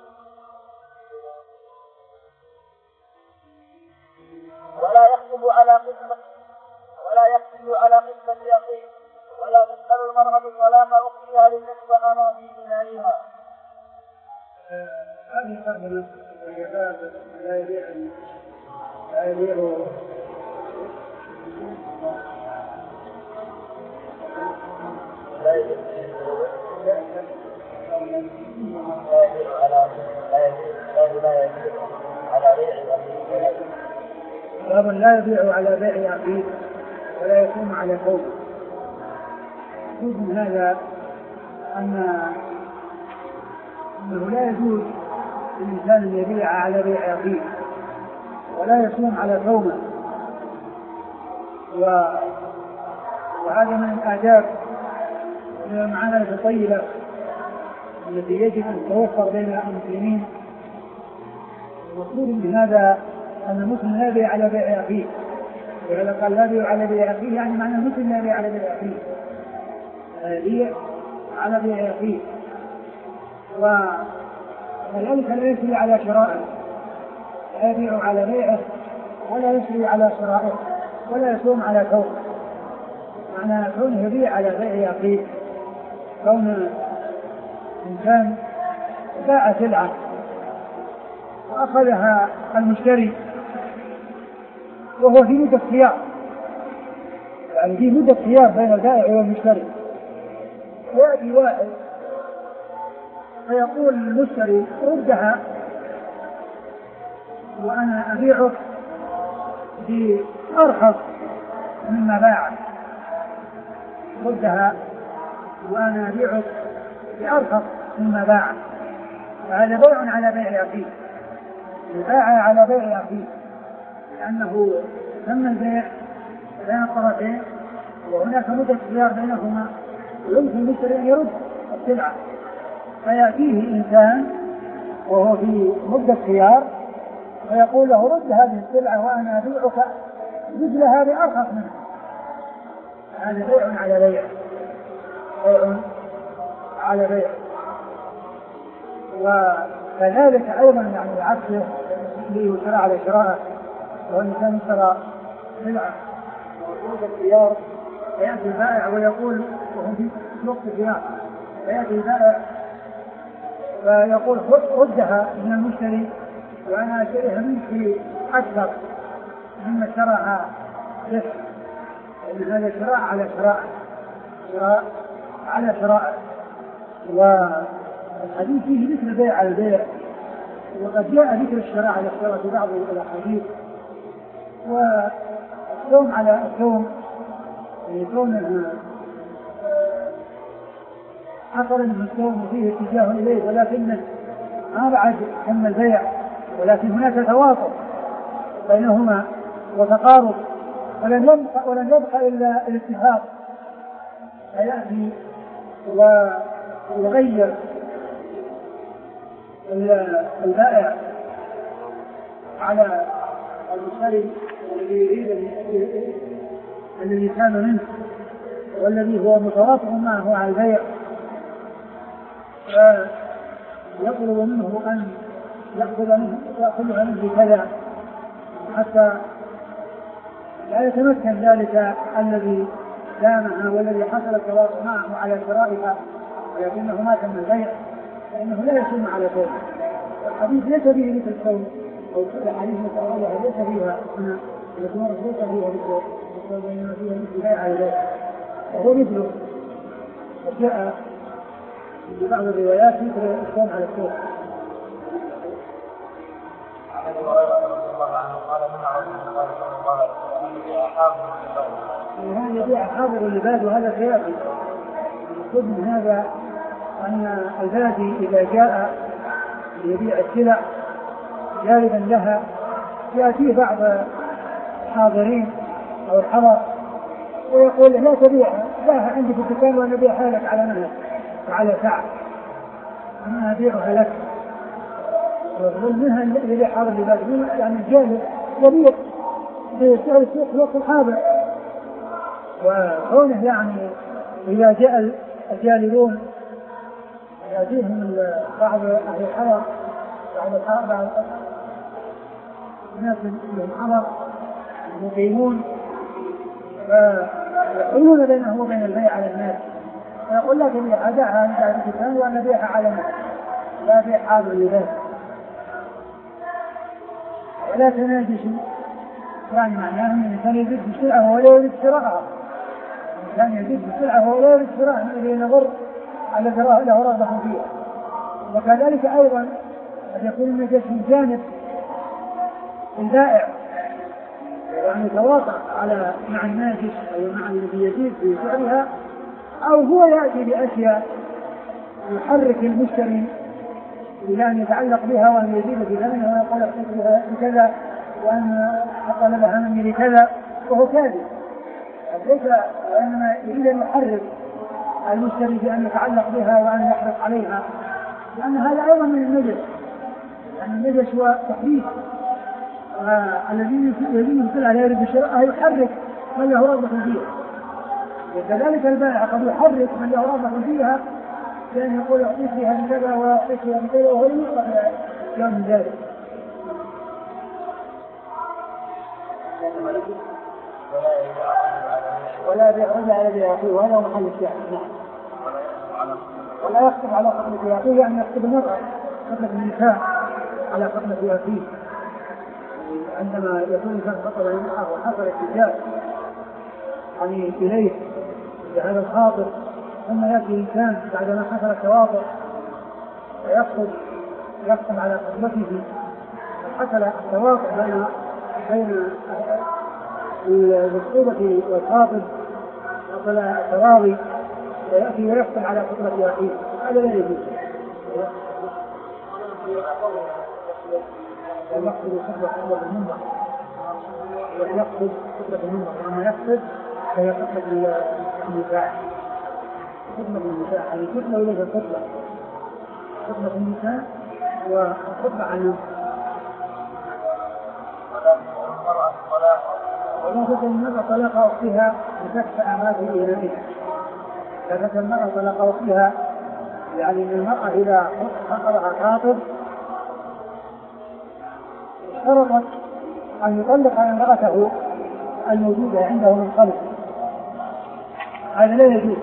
ولا يخطب على خطبة ولا يخطب على خطبة أخيه ولا تسأل المرأة طلاق أختها لتكفأ ما في بنائها. هذه الترجمة لا يبيع لا يبيع لا يبيع على لا يبيع على بيع أخيه باب لا يبيع على بيع أخيه ولا يكون على قوم. يجوز من هذا أن أنه لا يجوز للإنسان أن يبيع على بيع أخيه ولا يصوم على قومه، وهذا من الآداب من المعاملة الطيبة التي يجب أن تتوفر بين المسلمين. المقصود من هذا أن المسلم لا يبيع على بيع أخيه، ولهذا قال لا يبيع على بيع أخيه يعني معنى المسلم لا يبيع على بيع أخيه، يبيع على بيع أخيه وذلك لا يسري على شرائه، لا يبيع على بيعه ولا يسري على شرائه ولا يصوم على كونه. معنى كونه يبيع على بيع أخيه كون إنسان باع سلعة وأخذها المشتري وهو في مدة خيار، يعني في مدة خيار بين البائع والمشتري، يأتي واحد فيقول للمشتري ردها وأنا أبيعك بأرخص مما باعك، ردها وأنا أبيعك بأرخص مما باعك، فهذا بيع على بيع أخيه، الباع على بيع أخيه لأنه تم البيع بين الطرفين وهناك مدة خيار بينهما ويمكن المشتري أن يرد السلعة، فيأتيه إنسان وهو في مدة خيار ويقول له رد هذه السلعة وأنا أبيعك مثلها بأرخص منها، هذا بيع على بيع بيع على بيع. وكذلك أيضا يعني عكسه ليشرع على شراءه، والإنسان يشترى سلعة ومدة خيار فيأتي البائع ويقول وهم في وقت خيار فيأتي البائع ويقول ردها من المشتري وأنا أشتريها منك أكثر مما اشتراها به، لأن هذا شراء على شراء شراء على شراء. والحديث فيه مثل بيع على البيع، وقد جاء ذكر الشراء على الشراء في بعض الأحاديث. والصوم على الصوم يكون أقرب من الصوم وفيه اتجاه إليه، ولكن ما بعد تم البيع، ولكن هناك تواصل بينهما وتقارب، ولن يبقى, ولن يبقى إلا الاتفاق، فيأتي ويغير البائع على المشتري الذي يريد الذي كان منه والذي هو متواطئ معه على البيع، فيطلب منه أن يأخذها منه بكذا حتى لا يتمكن ذلك الذي دامها والذي حصل التواصل معه على شرائها ولكنه ما تم البيع فإنه لا يسلم على شيء. الحديث ليس فيه مثل الصوم أو الحديث متأولها ليس فيها هنا يكون ليس فيها مثل بينما فيها مثل بيع على ذلك وهو مثله جاء في بعض الروايات مثل الصوم على الصوم. وهذا يبيع حاضر اللباد وهذا خياري. المقصود من هذا أن البادي إذا جاء يبيع السلع جالبا لها يأتي بعض الحاضرين أو الحضر ويقول لا تبيعها لا عندي في الدكان وأنا أبيعها لك على مهلك وعلى ساعة أنا أبيعها لك. ومنها اللي حاضر اللباد يعني الجاهل يبيع بسعر السوق في الوقت الحاضر. وكونه يعني إذا جاء الجالبون يأتيهم بعض أهل الحضر بعض بعض الناس لهم حضر مقيمون فيحولون بينه وبين البيع على الناس فيقول لا تبيع أدعها أنت على الدكان وأنا أبيعها على الناس لا بيع حاضر اللباد ولا تناجشوا يعني معناه أن الإنسان يزيد بسرعة ولا يريد شراءها. الإنسان يزيد بسرعة ولا يريد شراءها الذي نظر على له رغبة فيها. وكذلك أيضا قد يكون النجاش من جانب البائع يعني يتواطأ على مع الناجش أو مع الذي يزيد في سعرها أو هو يأتي بأشياء يحرك المشتري إلى أن يتعلق بها وأن يزيد في ثمنها ويقول أحتاج بها بكذا وأن طلبها مني بكذا وهو كاذب. ليس وإنما يريد أن يحرك المشتري بأن يتعلق بها وأن يحرص عليها لأن هذا أيضا من النجس. لأن النجس هو تحديث الذي يزيد السلعة لا يريد شراءها يحرك من له رغبة فيها. وكذلك البائع قد يحرك من له رغبة فيها لأن يقول أعطيك فيها بكذا وأعطيك فيها بكذا وهو يوقف يوم ذلك. ولا بيرجع على بيعطيه ولا محل الشعر ولا يكتب على قبل بيعطيه يعني يكتب المرأة قبل النساء على قبل بيعطيه عندما يكون الإنسان خطر المرأة وحصل اتجاه يعني إليه بهذا الخاطر ثم يأتي الإنسان بعدما حصل التواطؤ ويقصد يقصد على قبلته حصل التواطؤ بين بين الصورة والخاطب حصل التراضي ويأتي ويقصد على قبلة أخيه هذا لا يجوز. يقصد قبلة المنبر ويقصد قبلة المنبر لما يقصد فهي قبلة النساء قبلة النساء يعني قبلة وليس قبلة قبلة النساء وقبلة عن المنبر. ولا تكن المرأة طلاق أختها لتكفأ ما في إيمانها. لا تكن المرأة طلاق أختها يعني أن المرأة إذا خطرها خاطب اشترطت أن يطلق امرأته الموجودة عنده من قبل هذا لا يجوز.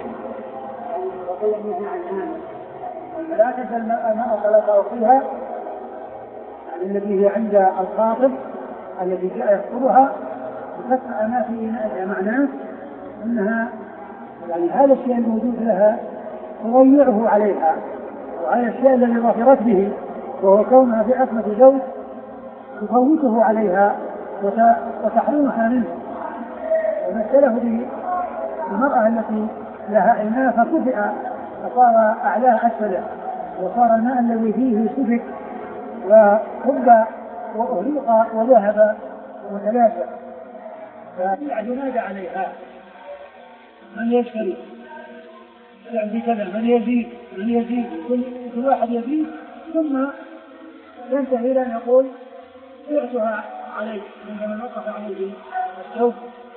فلا تكن المرأة طلاق أختها يعني التي هي عند الخاطب الذي جاء يخطبها وفتح ما في إناءها معناه أنها يعني هذا الشيء الموجود لها تضيعه عليها وهذا الشيء الذي ظفرت به وهو كونها في عصمة زوج تفوته عليها وتحرمها منه. ومثله بالمرأة التي لها إناء فكفئ فصار أعلاه أسفله وصار الماء الذي فيه سفك وحب وأهريق وذهب وتلاشى فيعد عليها من يشتري يعني كذا من يزيد من يزيد كل, كل واحد يزيد ثم ينتهي إلى أن يقول بعتها عليك عندما وقف عليه الشوك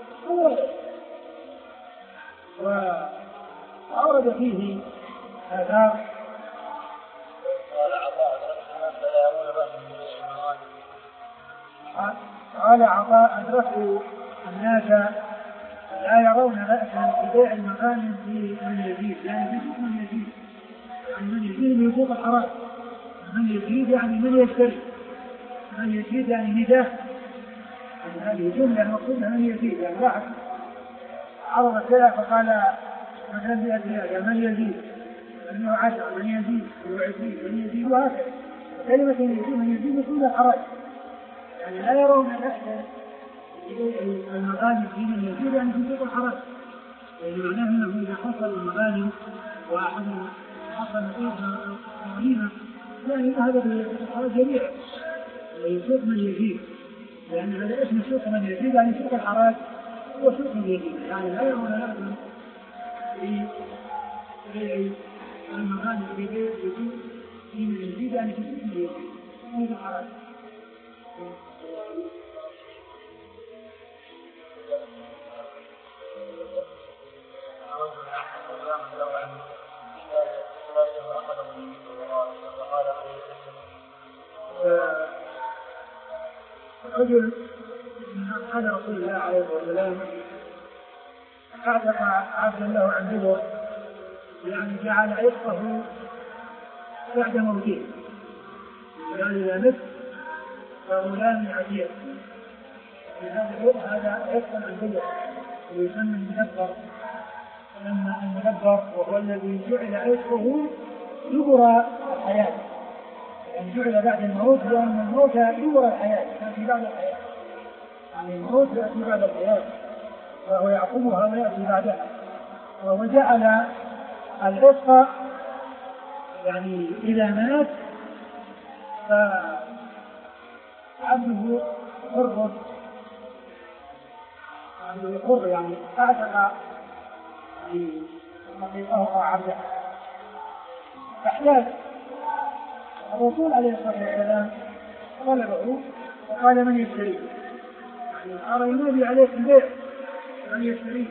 وأورد فيه آثار قال عطاء قال عطاء أدركوا الناس لا يرون بأسا ببيع المغانم في من يزيد، يعني في سوق من يزيد، يعني من يزيد من سوق الحرام، من يزيد يعني من يشتري، من يزيد يعني نداه، يعني هذه جملة المقصود من يزيد، يعني واحد عرض السلع فقال مثلا بأسئلة من يزيد، من عشر، من يزيد، من عشرين، من يزيد، وهكذا. كلمة يزيد من يزيد يكون الحرام، يعني لا يرون بأسا المغانم في من يزيد يعني في سوق الحرام، يعني معناه انه اذا حصل المغانم واحد حصل فيها غنيمه لا يذهب بالحرام جميعا سوق من يزيد، لان هذا اسم سوق من يزيد يعني سوق الحرام هو سوق من يزيد، يعني لا يرون لازم في بيع المغانم في بيع يزيد في من يزيد يعني في سوق من يزيد سوق الحرام. رجل من أصحاب رسول الله عليه الصلاة والسلام أعتق عبدا له عن جبر، يعني جعل عتقه بعد موته، يعني إذا مت فغلام عتيق، هذا عتق عن جبر ويسمى المدبر. أما المدبر وهو الذي جعل عتقه دبر الحياة، يعني جعل بعد الموت، لأن الموت دبر الحياة في بعد الحياة، يعني الموت يأتي بعد الحياة وهو يعقبها ويأتي بعدها، وهو جعل العتق يعني إذا مات فعبده حر، عبده حر يعني أعتق رقيقه عبده. أحيانا الرسول عليه الصلاة والسلام طلبه وقال من يشتريه، يعني أرى ينادي عليه في البيع من يشتريه،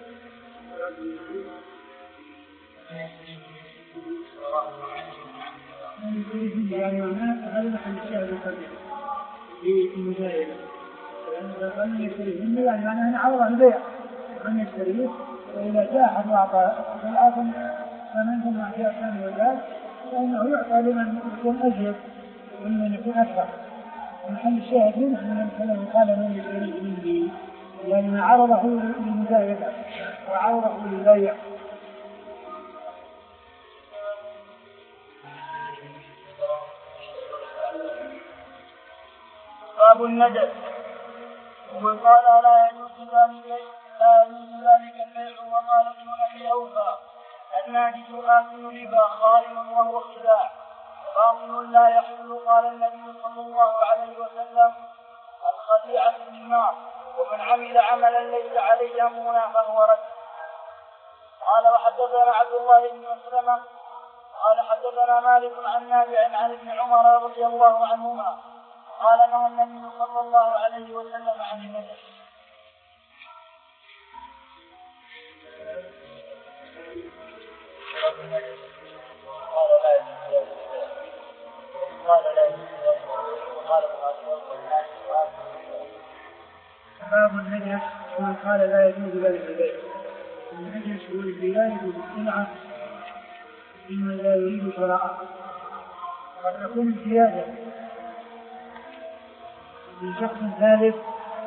من يشتريه يعني معناه هذا نحن الشاهد القديم في المزايدة، لأن من يشتريه يعني معناه أن عرضه البيع من يشتريه، وإذا جاء أحد وأعطى الآخر فمنهم مع جاء ثاني وجاء فإنه يعطى لمن يكون أجهد ومن يكون أكثر. محل الشاهد منه أنه قال من يشتريه مني، يعني ما عرضه للمزايدة وعرضه للبيع. باب الندب. وقال لا يجوز ذلك لا يجوز ذلك البيع. وقال ابن ابي اوفى الناجز آكل ربا خائن وهو خداع باطل لا يحل. قال النبي صلى الله عليه وسلم الخديعة في النار، ومن عمل عملا ليس عليه امرنا فهو رد. قال وحدثنا عبد الله بن مسلمة قال حدثنا مالك عن نافع عن ابن عمر رضي الله عنهما قال نهى النبي صلى الله عليه وسلم عن النجش. قال لا يجوز قال لا يجوز وقال باب النجش ومن قال لا يجوز ذلك البيع. النجش هو الزيادة بالسلعة مما لا يريد شراءه، قد تكون الزيادة من شخص ثالث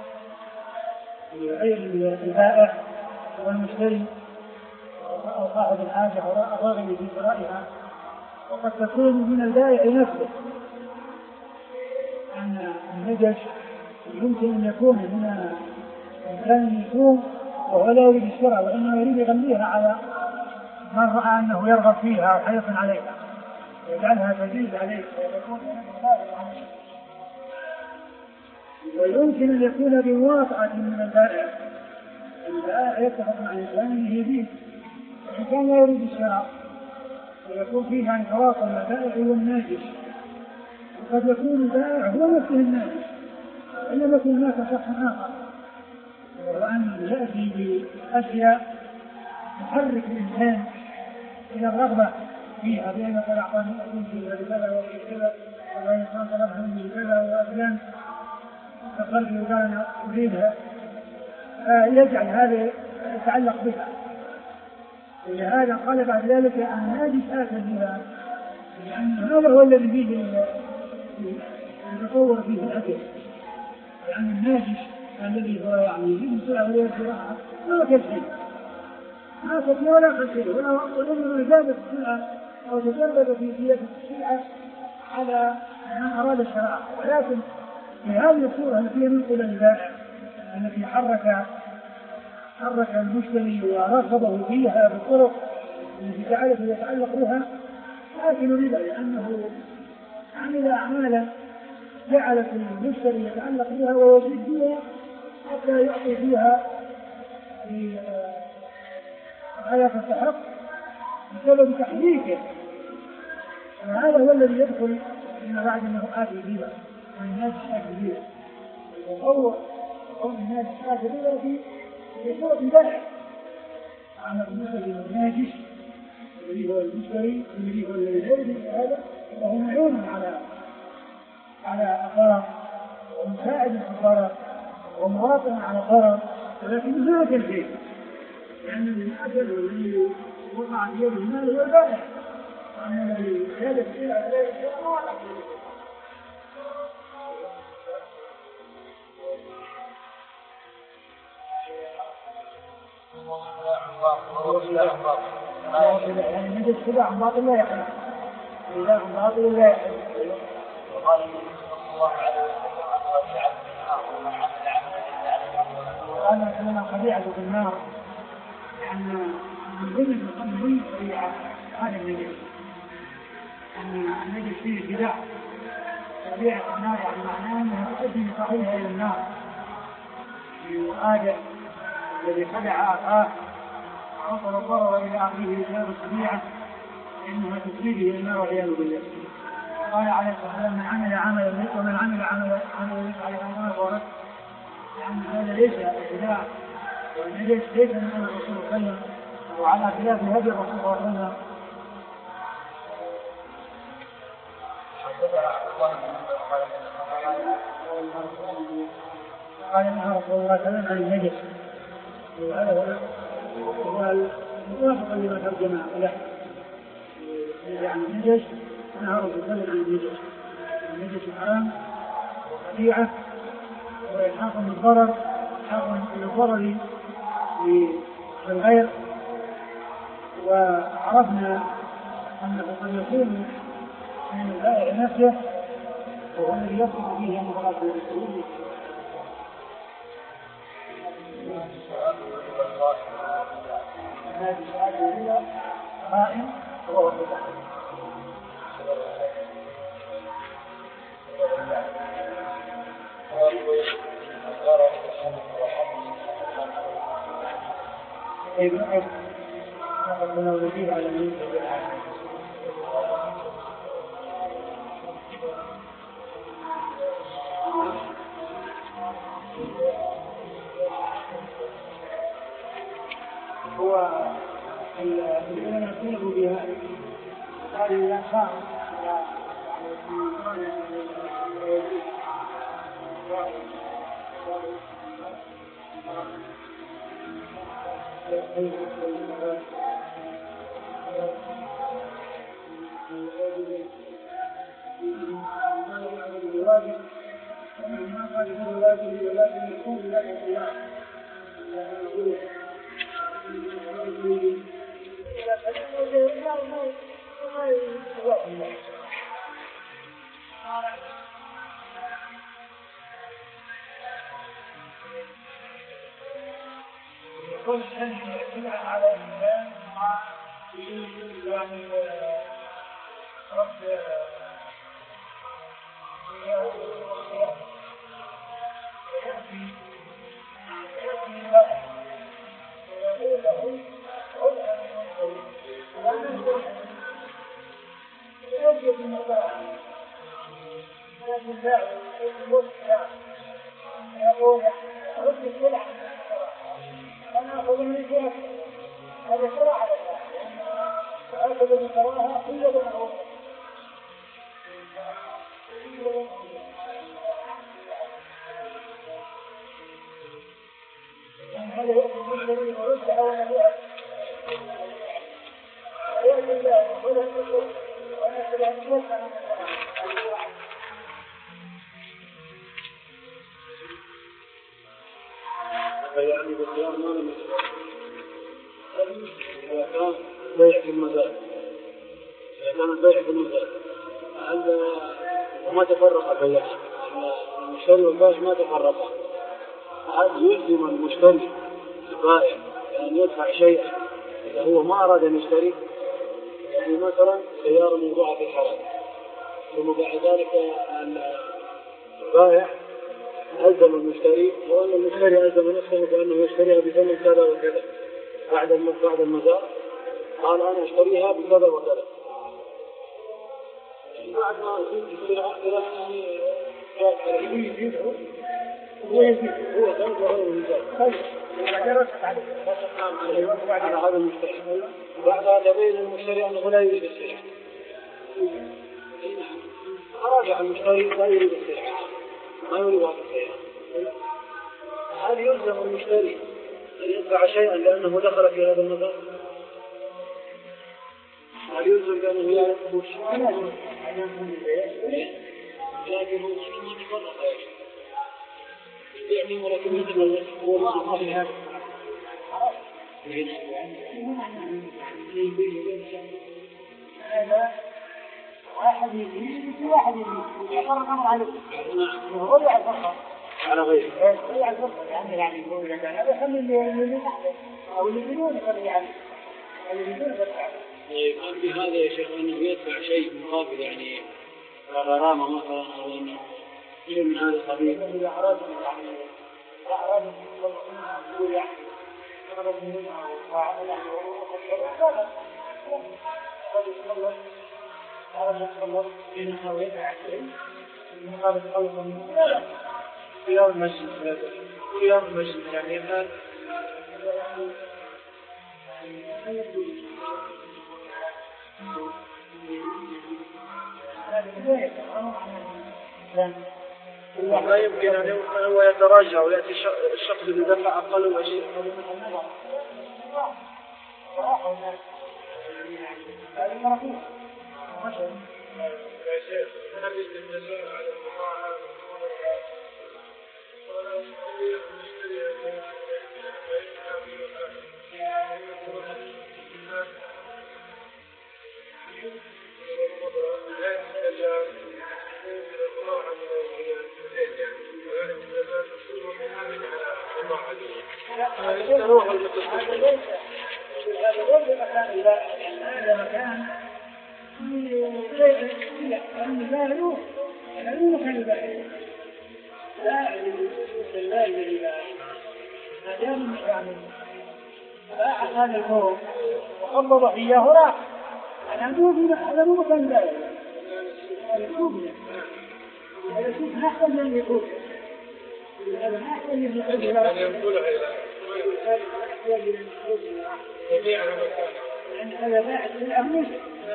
غير البائع والمشتري أو صاحب الحاجة أو الراغب في شرائها، وقد تكون من البائع نفسه، أن النجش يمكن أن يكون من إنسان يكون وهو لا يريد الشراء وإنما يريد يغليها على من رأى أنه يرغب فيها أو حريص عليها ويجعلها تزيد عليه ويكون ويمكن أن يكون بمواطعة من البائع. البائع يتفق مع الإنسان يزيد وإن كان لا يريد الشراء، ويكون فيها انحراف البائع والناجش، وقد يكون البائع هو نفسه الناجش إنما يكون هناك شخص آخر، وأن يأتي بأشياء تحرك الإنسان إلى الرغبة فيها، بأن قد أعطاني أكون فيها بكذا وكذا وإنسان طلبها مني بكذا وأبلان، القلب وقال أنا أريدها يجعل هذا يتعلق بها. ولهذا قال بعد ذلك أن ناجس آكل بها، لأن هذا هو الذي فيه يتطور فيه الأكل. يعني الناجس الذي هو يعني يجب سلعة ولا يزرعها ما كثير ما كثير ولا كثير ولم يجابت السلعة أو تجرد في سياسة الشيعة على من أراد الشراء. ولكن في هذه الصورة التي ينقل البائع التي حرك حرك المشتري ورغبه فيها بالطرق التي جعلته يتعلق بها آكل ربا، لأنه عمل أعمالا جعلت المشتري يتعلق بها ويزيد فيها حتى يعطي فيها ما لا تستحق بسبب تحريكه. وهذا هو الذي يدخل فيما بعد أنه آكل ربا والناس آكل ربا. وتصور قول الناس آكل ربا في في صورة بائع عن المشتري والناجس الذي هو المشتري الذي هو الذي هذا وهو معون على على الضرر ومساعد في الضرر ومواطن على الضرر، ولكن لا تنفيه، لأن الأجل الذي وقع في يد المال هو البائع، وأن الذي زاد الشيء على ذلك هو الله. يعني نجد سباع عن باطل لا يحل، إذا عن باطل لا يحل. وقال النبي صلى الله عليه وسلم وأنا كلمة خديعة في النار، لأن من ضمن القلب خديعة هذا النجس، أن النجس فيه خداع. خديعة النار يعني معناه أنها تؤدي صاحبها إلى النار. آدم الذي خدع أخاه وصل الضرر إلى أخيه بسبب الخديعة إنها تفسده إلى النار والعياذ بالله. قال عليه الصلاة والسلام من عمل عملا ومن عمل عملا عملا عليه أمر ورد، لأن هذا ليس خداع والنجس ليس من أمر الرسول صلى الله عليه وسلم وعلى خلاف هدي الرسول صلى الله عليه وسلم. قال إنها رسول الله صلى الله عليه وسلم عن النجس، وهذا هو الموافق لما ترجم له، يعني النجس نهى رسول الله عن النجس. النجس حرام وخديعة وإلحاق بالضرر، إلحاق بالضرر للغير. وعرفنا أنه قد يكون من البائع نفسه وهو الذي يصف به مضاد الرسول. هذه الشهادة هي قائم وهو الربا. ابن عبد نقل من الوجيه على من هو الذين يطلب بها هذه الأخبار كل شيء يجب على الإنسان مع يعني رب يأتي يأتي له ويقول له خذ أن يجب المطاعم لكن لا يقول رد السلع أنا أخذ من الجهة هذا شرع على الله وأخذ من شراها كل من هو هذا يؤمن بالذي ورد أو نبيع ويأتي الله ولا يقول وأنا أتبع النبي يعني بالخيار ما لم إذا كان بيع في المزاد إذا كان البيع في المزاد وما تفرق البيع المشتري والبائع ما تفرقا هذا يلزم المشتري البائع أن يدفع شيئا إذا هو ما أراد أن يشتري يعني مثلا سيارة موضوعة في الحرام ثم بعد ذلك البائع ألزم المشتري وأن المشتري ألزم نفسه بأنه يشتريها بثمن كذا وكذا بعد بعد المزاد قال أنا أشتريها بكذا وكذا بعد ما يصير عقد يزيد هو يزيد هو ذنب وهو يزيد على هذا المشتري بعد هذا بين المشتري أنه لا يريد السلعة راجع المشتري لا يريد السلعة ما يريد هذا السلعة هل يلزم المشتري أن يدفع شيئا لأنه دخل في هذا المكان؟ هل يلزم بأنه يعرف الشيء؟ لكن هو ما تفرق يعني ولكن يلزم هو ما في هذا هذا واحد يجي في واحد يجي يقرر الأمر عليه هو يعرف فقط على غيره هو يعرف فقط يعني يعني هو إذا كان هذا خلي اللي أو اللي بدون يقرر عليه اللي بدون يقرر عليه. طيب في هذا يا شيخ أنه يدفع شيء مقابل يعني غرامة مثلا أو أنه شيء من هذا القبيل. إذا أراد يعني أراد يقول يعني أراد منه وعمل يعني هذا هذا يتطلب إنه يدفع شيء مقابل خلق منه لا قيام المسجد قيام المسجد يعني هذا لا يمكن أن هو يتراجع ويأتي الشخص اللي دفع أقل ولا شيء. يا شيخ أنا بالنسبة على المطاعم ولا نشتري هذا مكان لا يروح لا يروح البائع لا لا البائع ما دام يعني باع هذا الكون وقبض إياه راح أنا أقول هذا مو مكان البائع هذا سوق هذا سوق أحسن من يكون هذا أحسن من يكون يعني ينقلها إلى يبيع على مكان لأن هذا باعث للأموس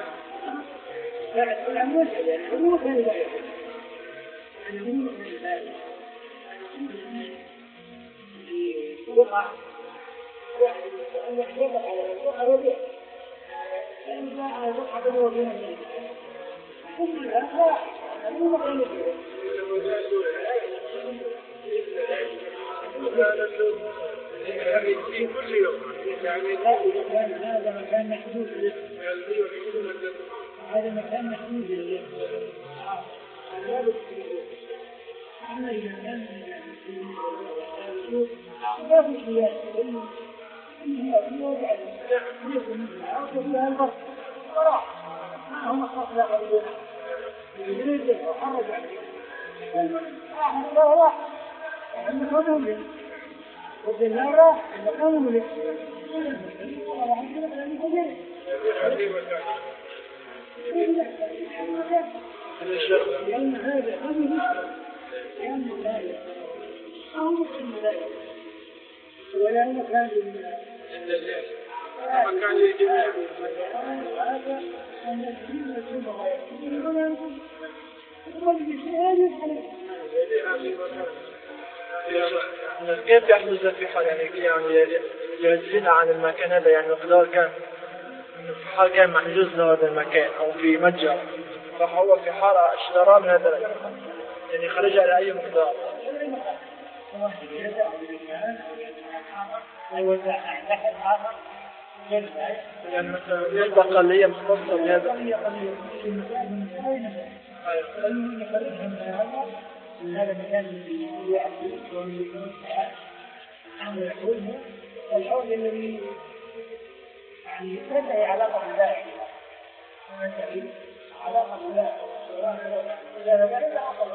باعث للأموس يعني هو مكان البائع يعني هو مكان البائع وقع واحد يحفظك على الوقع ربيع لأن باع الوقع بنوع من الناس ثم الأخرى هو مكان البائع في كل يوم يعني هذا مكان محدود هذا مكان محدود لله أما إذا كان ما في خيار إنه يوجع يكون من عوض لها البرد وراح ما هم أصلا غريبون يريد وحرج عليه أحد الله راح أحد خذوا وفي الله راح وقاموا له لأن هذا هذا مشكلة لأن هذا أو مشكلة ذلك ولا مكان للناس مكان للجميع هذا أن الدين يكون غير ولا يكون ثم بشيء يفعل كيف يحدث في حال يعني يعني ينزلنا عن المكان هذا يعني مقدار كان في حال كان محجوز له هذا المكان أو في متجر فهو في حال اشترى من هذا يعني خرج على أي مقدار يعني مثلا البقى اللي هي مختصة بهذا هذا المكان الذي يأتي والحول الذي يعني ليس له علاقة بذلك علاقة بذلك إذا ذلك حصل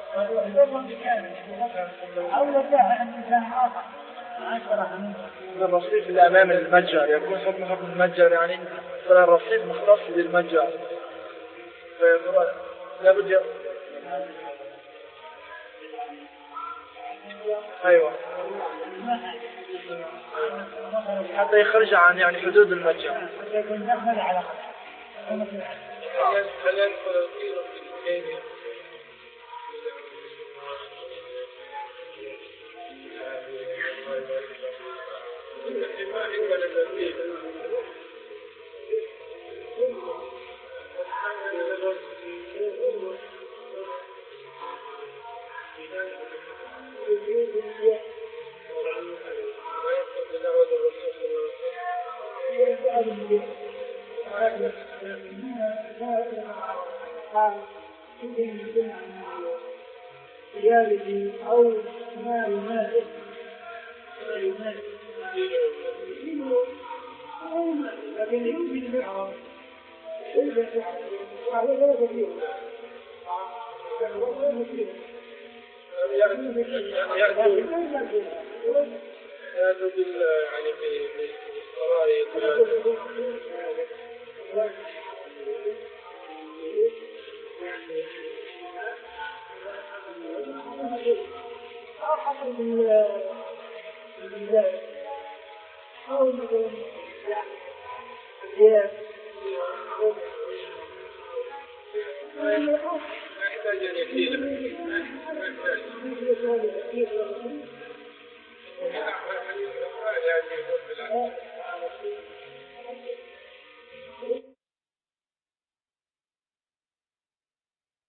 أو لداها أن إنسان آخر الرصيف اللي أمام المتجر يكون حكم حكم المتجر يعني فلا الرصيف مختص بالمتجر فيقول لابد أيوة حتى يخرج عن يعني حدود المتجر هل يدخل القيل في الكيل زيادة أو ما يناسب لكن يمكن معه هذا لا كثير هذا بال يعني بالقرار حصل بالله أو بالله